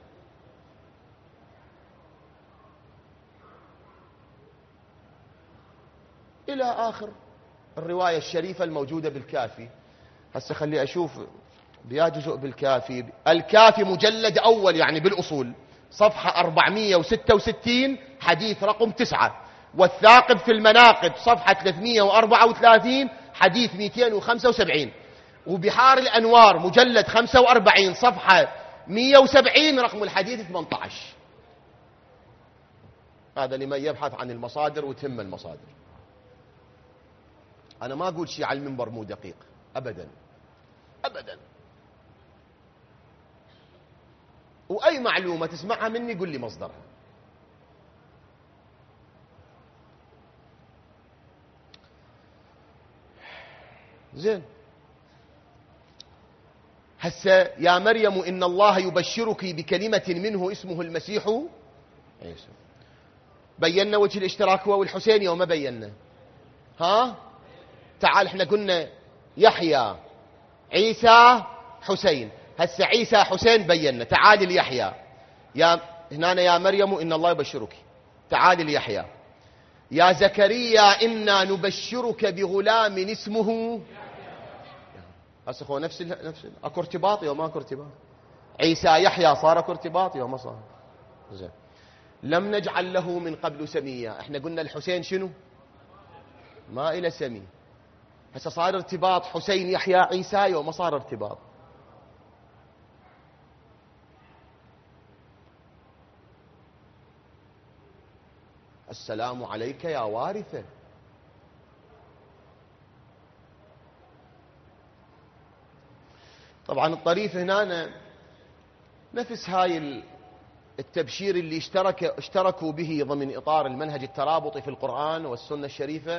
إلى آخر الرواية الشريفة الموجودة بالكافي. هسه خلي أشوف بيا جزء بالكافي. الكافي مجلد أول يعني بالأصول صفحة 466 حديث رقم 9، والثاقب في المناقب صفحة 334 حديث 275، وبحار الأنوار مجلد 45 صفحة 170 رقم الحديث 18. هذا لمن يبحث عن المصادر وتهم المصادر. أنا ما أقول شيء على المنبر مو دقيق أبدا أبدا، وأي معلومة تسمعها مني قل لي مصدرها. زين. هسه يا مريم إن الله يبشرك بكلمة منه اسمه المسيح عيسى. بينا وجه الاشتراك هو والحسين وما بينا؟ ها تعال احنا قلنا يحيى عيسى حسين. هسه عيسى حسين بينا. تعال ليحيى. يا هنا يا مريم إن الله يبشرك. تعال ليحيى. يا زكريا إنا نبشرك بغلام اسمه. هسه هو نفس اكو ارتباط وما اكو ارتباط؟ عيسى يحيى صار اكو ارتباط وما صار؟ زين. لم نجعل له من قبل سميا. احنا قلنا الحسين شنو؟ ما إلى سمي. هسه صار ارتباط حسين يحيى عيسى وما صار ارتباط. السلام عليك يا وارثة. طبعا الطريف هنا نفس هاي التبشير اللي اشتركوا به ضمن إطار المنهج الترابطي في القرآن والسنة الشريفة،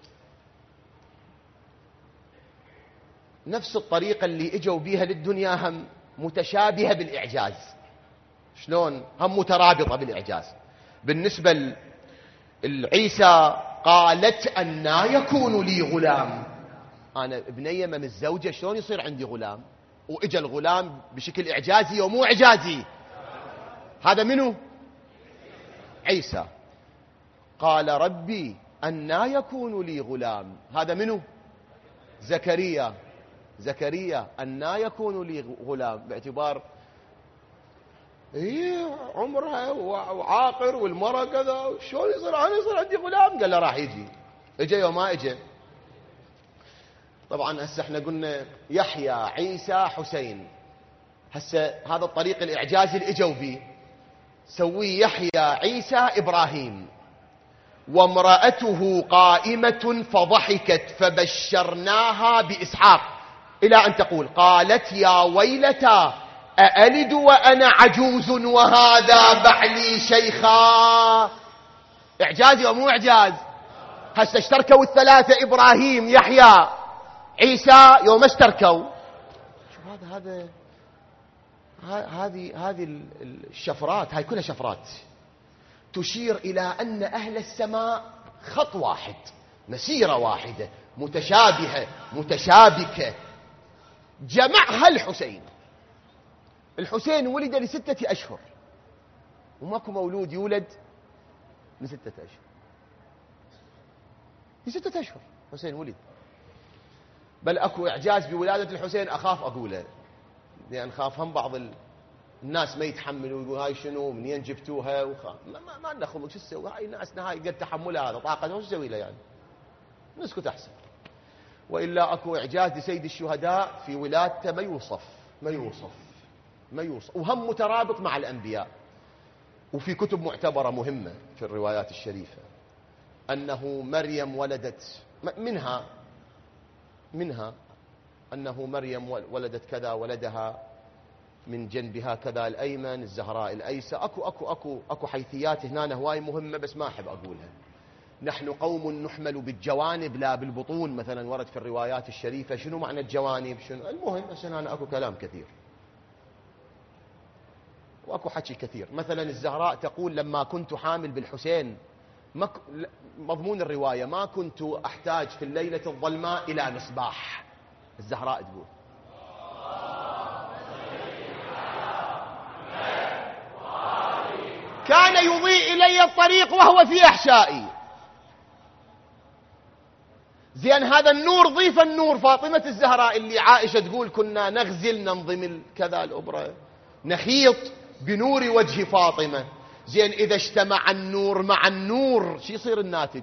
نفس الطريقة اللي اجوا بيها للدنيا هم متشابهة بالإعجاز. شلون؟ هم مترابطة بالإعجاز. بالنسبة لعيسى قالت أنى يكون لي غلام، أنا ابنية من الزوجة شلون يصير عندي غلام؟ وإجا الغلام بشكل إعجازي ومو إعجازي. هذا منو؟ عيسى. قال ربي أنى يكون لي غلام. هذا منو؟ زكريا. زكريا أنى يكون لي غلام، باعتبار هي عمرها وعاقر والمرأة كذا، شلون يصير عندي غلام؟ قال له راح يجي. اجى وما اجى. طبعا هسه احنا قلنا يحيى عيسى حسين. هسه هذا الطريق الاعجازي اللي اجوا به سوي يحيى عيسى ابراهيم. وامرأته قائمة فضحكت فبشرناها بإسحاق، إلى أن تقول قالت يا ويلتى أألد وأنا عجوز وهذا بعلي شيخا. إعجازي ومو إعجاز؟ هسه اشتركوا الثلاثة، إبراهيم يحيى عيسى، يوم اشتركوا شوف هذه الشفرات، هاي كلها شفرات تشير إلى أن أهل السماء خط واحد، مسيرة واحدة، متشابهة متشابكة، جمعها الحسين. الحسين ولد ل6 أشهر، وماكو مولود يولد ل6 أشهر. ل6 أشهر حسين ولد. بل أكو إعجاز بولادة الحسين أخاف أقوله، لأن خاف هم بعض الناس ما يتحملوا، يقول هاي شنو، منين جبتوها، ما لنا خلق، شو تسوي، هاي ناسنا هاي قد تحملها، هذا طاقة، شو تسوي له يعني، نسكت أحسن. وإلا أكو إعجاز لسيد الشهداء في ولادته ما يوصف ما يوصف ما يوصف، وهم مترابط مع الأنبياء. وفي كتب معتبرة مهمة في الروايات الشريفة أنه مريم ولدت منها أنه مريم ولدت كذا، ولدها من جنبها كذا الأيمن، الزهراء الأيسر. أكو حيثيات هنا هواي مهمة، بس ما أحب أقولها. نحن قوم نحمل بالجوانب لا بالبطون، مثلا ورد في الروايات الشريفة. شنو معنى الجوانب؟ شنو المهم؟ بس أنا أكو كلام كثير وأكو حكي كثير. مثلا الزهراء تقول لما كنت حامل بالحسين، مضمون الرواية، ما كنت أحتاج في الليلة الظلماء إلى مصباح. الزهراء تقول كان يضيء إلي الطريق وهو في أحشائي. زين هذا النور ضيف النور. فاطمة الزهراء اللي عائشة تقول كنا نغزل ننظم كذا الأبرة، نخيط بنور وجه فاطمة. زين إذا اجتمع النور مع النور شو يصير الناتج؟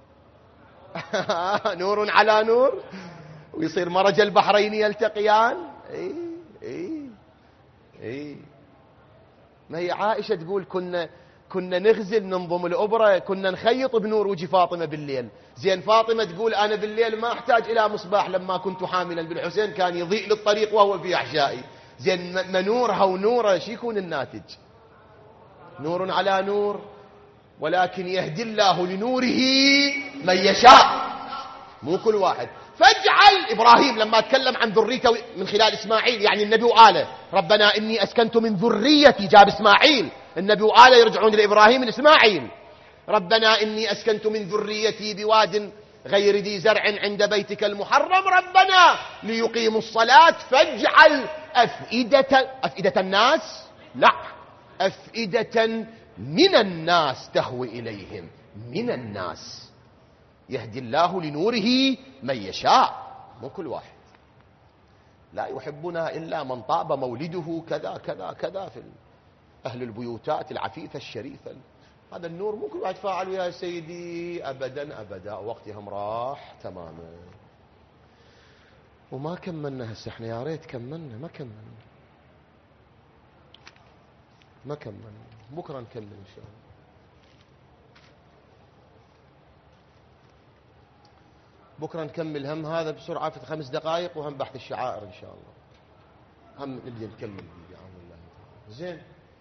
نور على نور، ويصير مرج البحرين يلتقيان. ما هي عائشة تقول كنا نغزل ننظم الأبرة، كنا نخيط بنور وجه فاطمة بالليل. زين فاطمة تقول أنا بالليل ما أحتاج إلى مصباح، لما كنت حاملا بالحسين كان يضيء للطريق وهو في أحشائي. زين منورها ونوره شو يكون الناتج؟ نور على نور. ولكن يهدي الله لنوره من يشاء، مو كل واحد. فاجعل إبراهيم لما تكلم عن ذريته من خلال إسماعيل، يعني النبي وآله، ربنا إني أسكنت من ذريتي، جاب إسماعيل. النبي وآله يرجعون لإبراهيم من إسماعيل. ربنا إني أسكنت من ذريتي بواد غير ذي زرع عند بيتك المحرم ربنا ليقيموا الصلاة فاجعل أفئدة الناس، لا، أفئدة من الناس تهوي إليهم. من الناس يهدي الله لنوره من يشاء، مو كل واحد. لا يحبنا إلا من طاب مولده كذا كذا كذا في أهل البيوتات العفيفة الشريفة. هذا النور مو كل واحد فاعل يا سيدي، أبدا أبدا. وقتهم راح تماما. وما كملنا هسه احنا، يا ريت كملنا، ما كملنا. بكرة نكمل إن شاء الله. بكرة نكمل هم هذا بسرعة في 5 دقائق، وهم بحث الشعائر إن شاء الله. هم نبدأ نكمل به بعون الله تعالى. زين،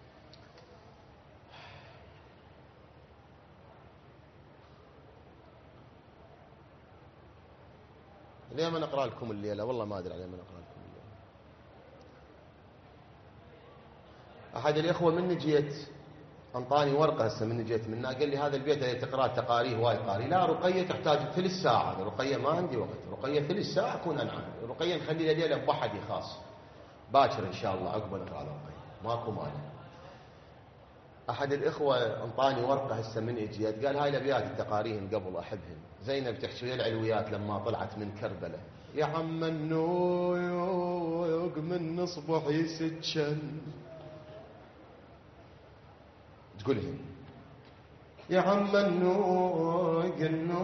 ليه ما نقرأ لكم الليلة؟ والله ما أدري عليه ما نقرأ لكم الليلة. أحد الإخوة من جيت أنطاني ورقة هسه من جيت منها، قال لي هذا البيت اللي تقرأ تقاريه وايد قاري. لا، رقية تحتاج 3 ساعة. رقية ما عندي وقت. رقية 3 ساعة أكون أنعم. رقية نخلي ليلة بوحدي خاص باكر إن شاء الله عقب نقرأ الرقية، ماكو مانع. أحد الإخوة أنطاني ورقة هسه من إجيت، قال هاي الأبيات التقاريهن قبل أحبهن. زينب تحكي العلويات لما طلعت من كربلة، يا عم النوق من نصبح يسجن، تقولهن يا عم النوق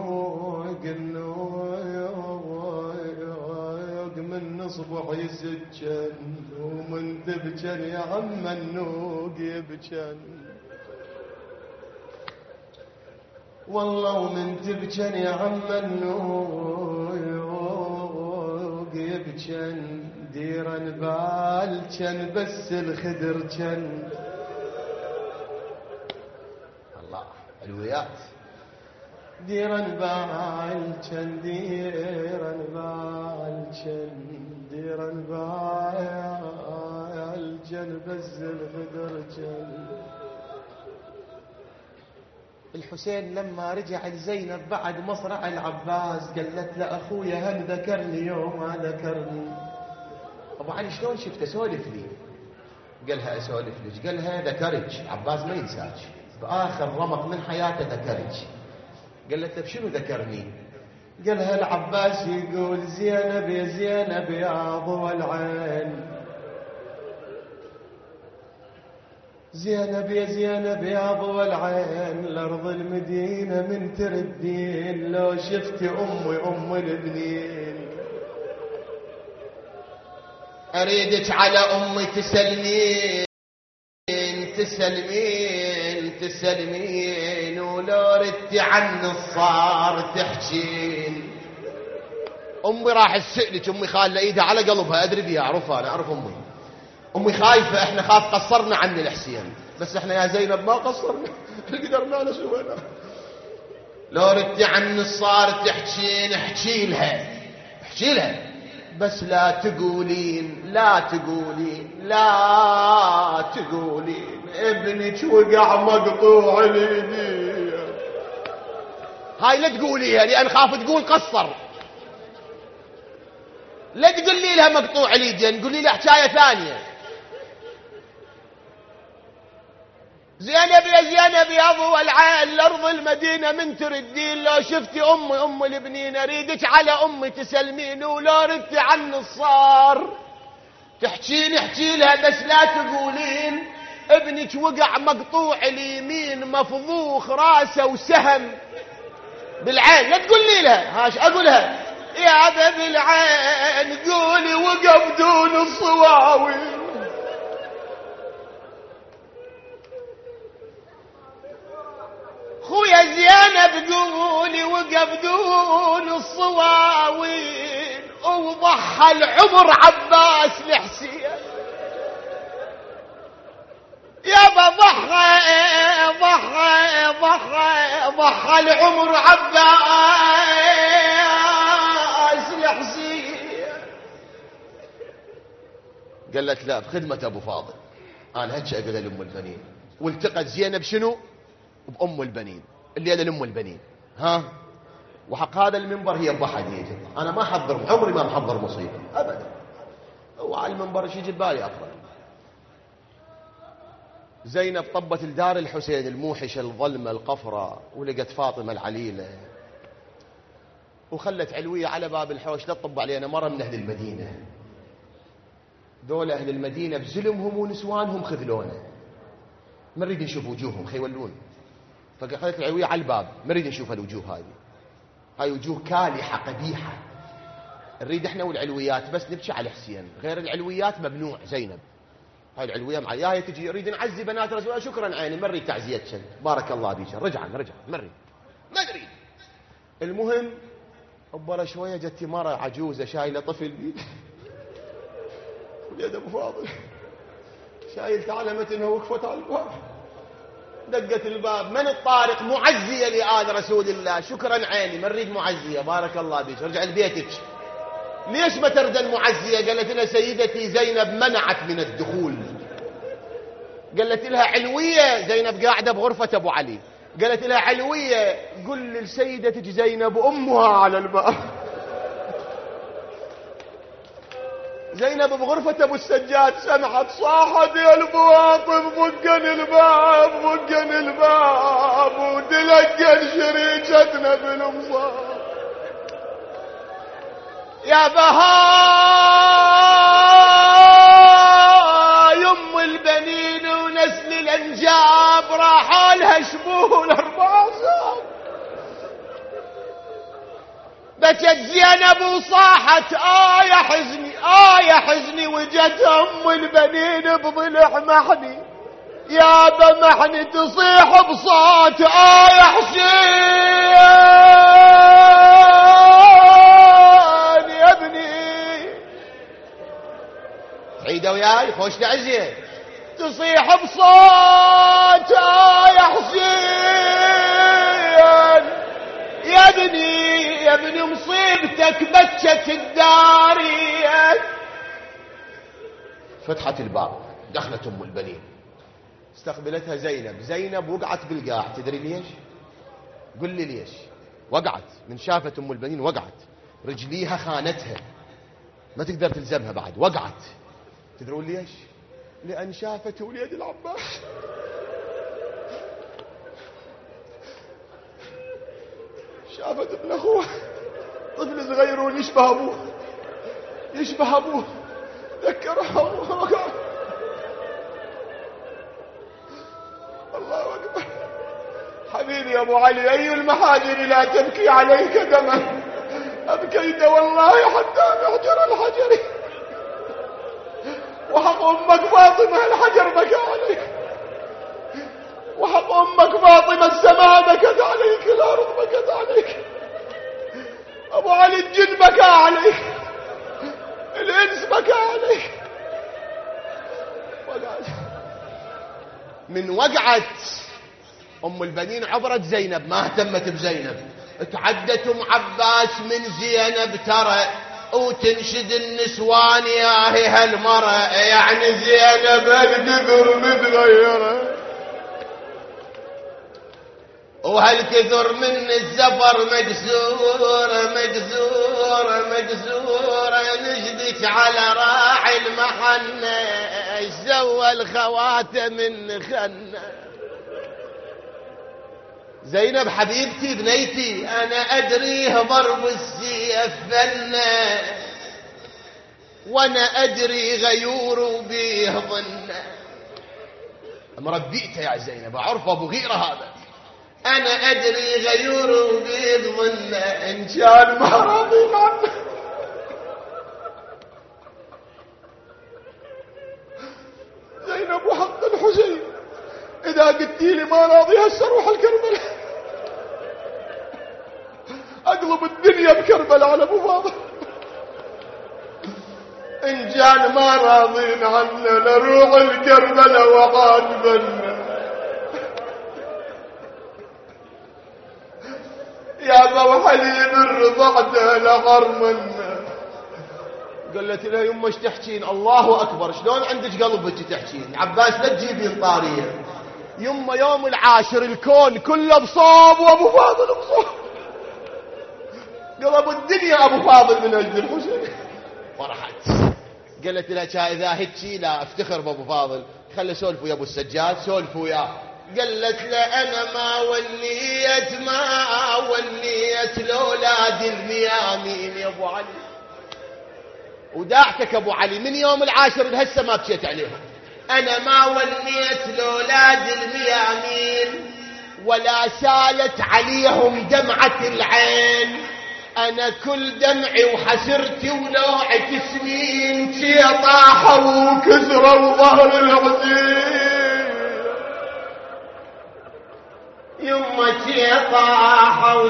من نصبح يسجن، ومن تبجن يا عم النوق يبجن، والله ومن تبجن يا عم النوق يبجن، ديرا بال كان بس الخدر كان. الله علويات. ديرا بال كان ديرا بال كان ديرا بال كان بس الخدر كان. الحسين لما رجع لزينب بعد مصرع العباس قالت له أخويا هل ذكرني يوم ما ذكرني؟ أبو علي شلون شفته سولف لي؟ قالها أسولف لك. قالها ذكرك عباس ما ينساك بآخر رمق من حياته ذكرك. قالت له بشنو ذكرني؟ قالها العباس يقول زينب يا زينب يا ضوى العين، زينب يا زينب يا ضوى العين، لأرض المدينة من تردين، لو شفت أمي أم البنين. أريدك على أمي تسلمين تسلمين تسلمين، ولو ردت عن الصار تحجين. أمي راح تسألك، أمي خالة إيدها على قلبها أدري بيها أعرفها، أنا أعرف أمي خايفة، إحنا خاف قصرنا عن الحسين، بس إحنا يا زينب ما قصرنا قدرنا نسوينا. لو ردت عن الصار تحجين، احكي لها احكي لها، بس لا تقولين لا تقولين لا تقولين ابنك وقع مقطوع اليدين. هاي لا تقوليها لأن خاف تقول قصر. لا تقولي لها مقطوع اليدين، قولي لها حكاية ثانية. زينب يا زينب يا ضوى العين، لأرض المدينة من تردين، لو شفتي أمي أم البنين، أريدك على أمي تسلمين، ولو ردت عن الصار تحكين احكي لها، بس لا تقولين ابنك وقع مقطوع اليمين مفضوخ راسه وسهم بالعين. لا تقولي لها، هاش أقولها يا باب العين قولي وقف دون الصواوي. خويا زينب قولي وقف دون الصواوين، وضحى العمر عباس لحسين. يابا ضحى ضحى ضحى ضحى العمر عباس لحسين. قالت لا بخدمة أبو فاضل أنا هتش أقول لأم البنين. والتقت زينب شنو؟ بأم البنين الليلة لأم البنين. ها وحق هذا المنبر هي بحد يجي، أنا ما حضر عمري ما محضر مصيبة أبدا، وعلى المنبر شي جبالي أفضل. زينب طبت الدار الحسين الموحشة الظلمة القفرة، ولقت فاطمة العليلة، وخلت علوية على باب الحوش لا تطب علينا مرة من أهل المدينة. دول أهل المدينة بزلمهم ونسوانهم خذلونا، ما نريد نشوف وجوههم خيولون. فقالت العلوية على الباب ما نريد نشوف الوجوه هاي وجوه كالحة قبيحة، نريد احنا والعلويات بس نبكي على حسين، غير العلويات ممنوع. زينب هاي العلوية معي هي تجي يريد نعزي بنات رسول الله، شكرا عيني ما نريد تعزيتك بارك الله بيك، رجعا ما نريد ما نريد. المهم أبرا شوية جت مرة عجوزة شايلة طفل بيد بيد أبو فاضل، شايل تعلمت انه وقفت على الباب، دقت الباب من الطارق؟ معزية لآل رسول الله. شكرا عيني ما نريد معزية بارك الله بيك، رجع لبيتك. ليش ما ترد المعزية؟ قالت لها سيدتي زينب منعت من الدخول. قالت لها علوية، زينب قاعدة بغرفة أبو علي، قالت لها علوية قل لسيدتك زينب أمها على الباب. زينب بغرفة أبو السجاد سمعت صاحت يا البواطن ضقن الباب ودلقن شريكتنا بالمصاب. يا بهاي أم البنين ونسل الأنجاب راحوا لها شبوه الأربع صاب. بكت زينب وصاحت يا حزني وجت أم البنين بضلع محني، يابا محني تصيح بصوت يا حسين يا ابني. تريده وياي خوش تعزيه تصيح بصوت يا حسين يا ابني مصيبتك بكت الدارية. فتحت الباب دخلت ام البنين استقبلتها زينب وقعت بالقاع. تدري ليش؟ قل لي ليش وقعت؟ من شافت ام البنين وقعت رجليها خانتها ما تقدر تلزمها بعد وقعت. تدرون ليش؟ لأن شافت وليد العباس شافت ابن أخوه طفل صغير يشبه أبوه ذكره أبوه. الله أكبر. حبيبي يا أبو علي أي المحاجر لا تبكي عليك دما أبكيت والله حتى محجر الحجر وحق أمك فاطمة الحجر بكى عليك وحق أمك فاطمة السماء بكت عليك الأرض بكت عليك. أبو علي الجن بكى عليك الإنس بكى عليك. وقعت من وقعت أم البنين عبرت زينب ما اهتمت بزينب اتعدت أم عباس من زينب ترى وتنشد النسوان يا هي هالمرة يعني زينب هالكثر متغيرة وهالكثر من الزفر مجزورة نجدك على راعي المحنة الزوى الخواتم من خنة. زينب حبيبتي بنيتي أنا أدريه ضرب السيف فنة وأنا أدري غيور بيه ظنة. مربيته يا زينب أعرف أبو غيرة هذا أنا أدري غيور بيه ظنة إن كان ما راضي عنه. زينب وحق الحسين إذا قلتي لي ما راضي هسه روح الكربلاء أقلب الدنيا بكربلاء على أبو فاضل. إن كان ما راضين عنه لروح الكربلاء وقاتبنا يا أبو حليم الرضعته لغرمنا. قالت لها يمه ايش تحكين؟ الله أكبر شلون عندك قلبك تحكين؟ عباس لا تجيبين طارية يمه يوم العاشر الكون كله بصوب وابو فاضل بصوب قلب الدنيا ابو فاضل من اجل الحسين. فرحت قالت لها اذا هيك لا افتخر بابو فاضل خلي سولفوا يا ابو السجاد سولفوا وياه. قالت له انا ما وليت لاولاد الميامين يا ابو علي وداعتك ابو علي من يوم العاشر لهسه ما بكيت عليهم. أنا ما وليت لأولاد الميامين ولا سالت عليهم دمعة العين أنا كل دمعي وحسرتي ولوعة سنين شي طاحوا وكسروا ظهر الحسين. يما شي طاحوا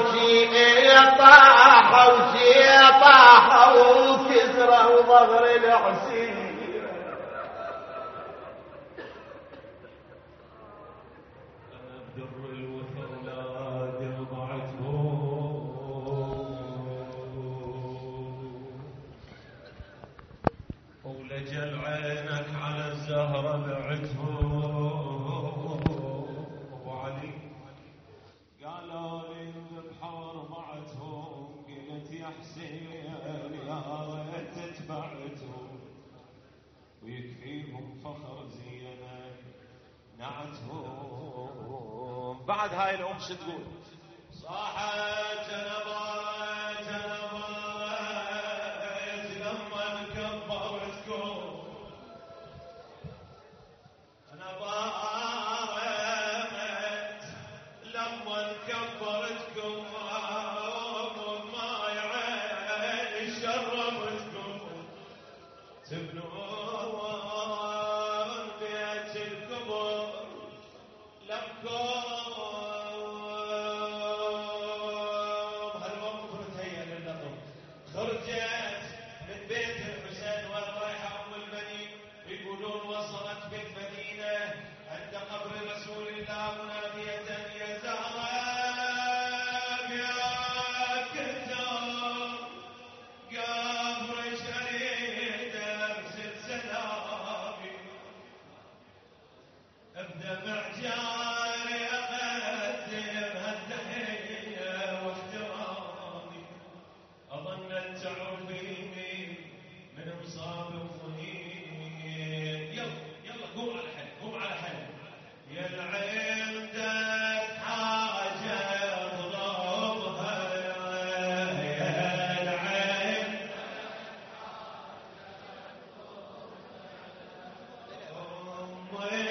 وكسروا ظهر الحسين. ولجل عينك على الزهرة بعتهم أبو علي قالوا لي البحور ضعتهم قلت يا حسين يا ريت تتبعتهم ويكفيهم فخر زينب نعتهم. بعد هاي الأم شو تقول؟ صاحت جنبات لما كبرتكم أنا ضامت لما كبرتكم ما يعين شرفتكم تبنون بيت الكبر لمكم وصلت بالمدينة عند قبر رسول الله منادية يا زهرة يا كتاب قبر شريد ارسل سلامي بدمع جاري اقدم هالتحية واحترامي اظن ان تعرفيني من مصاب ومهين يلا قوم على حل قوم على حل يا العين عندك حاجة اطلبها يا العين أمي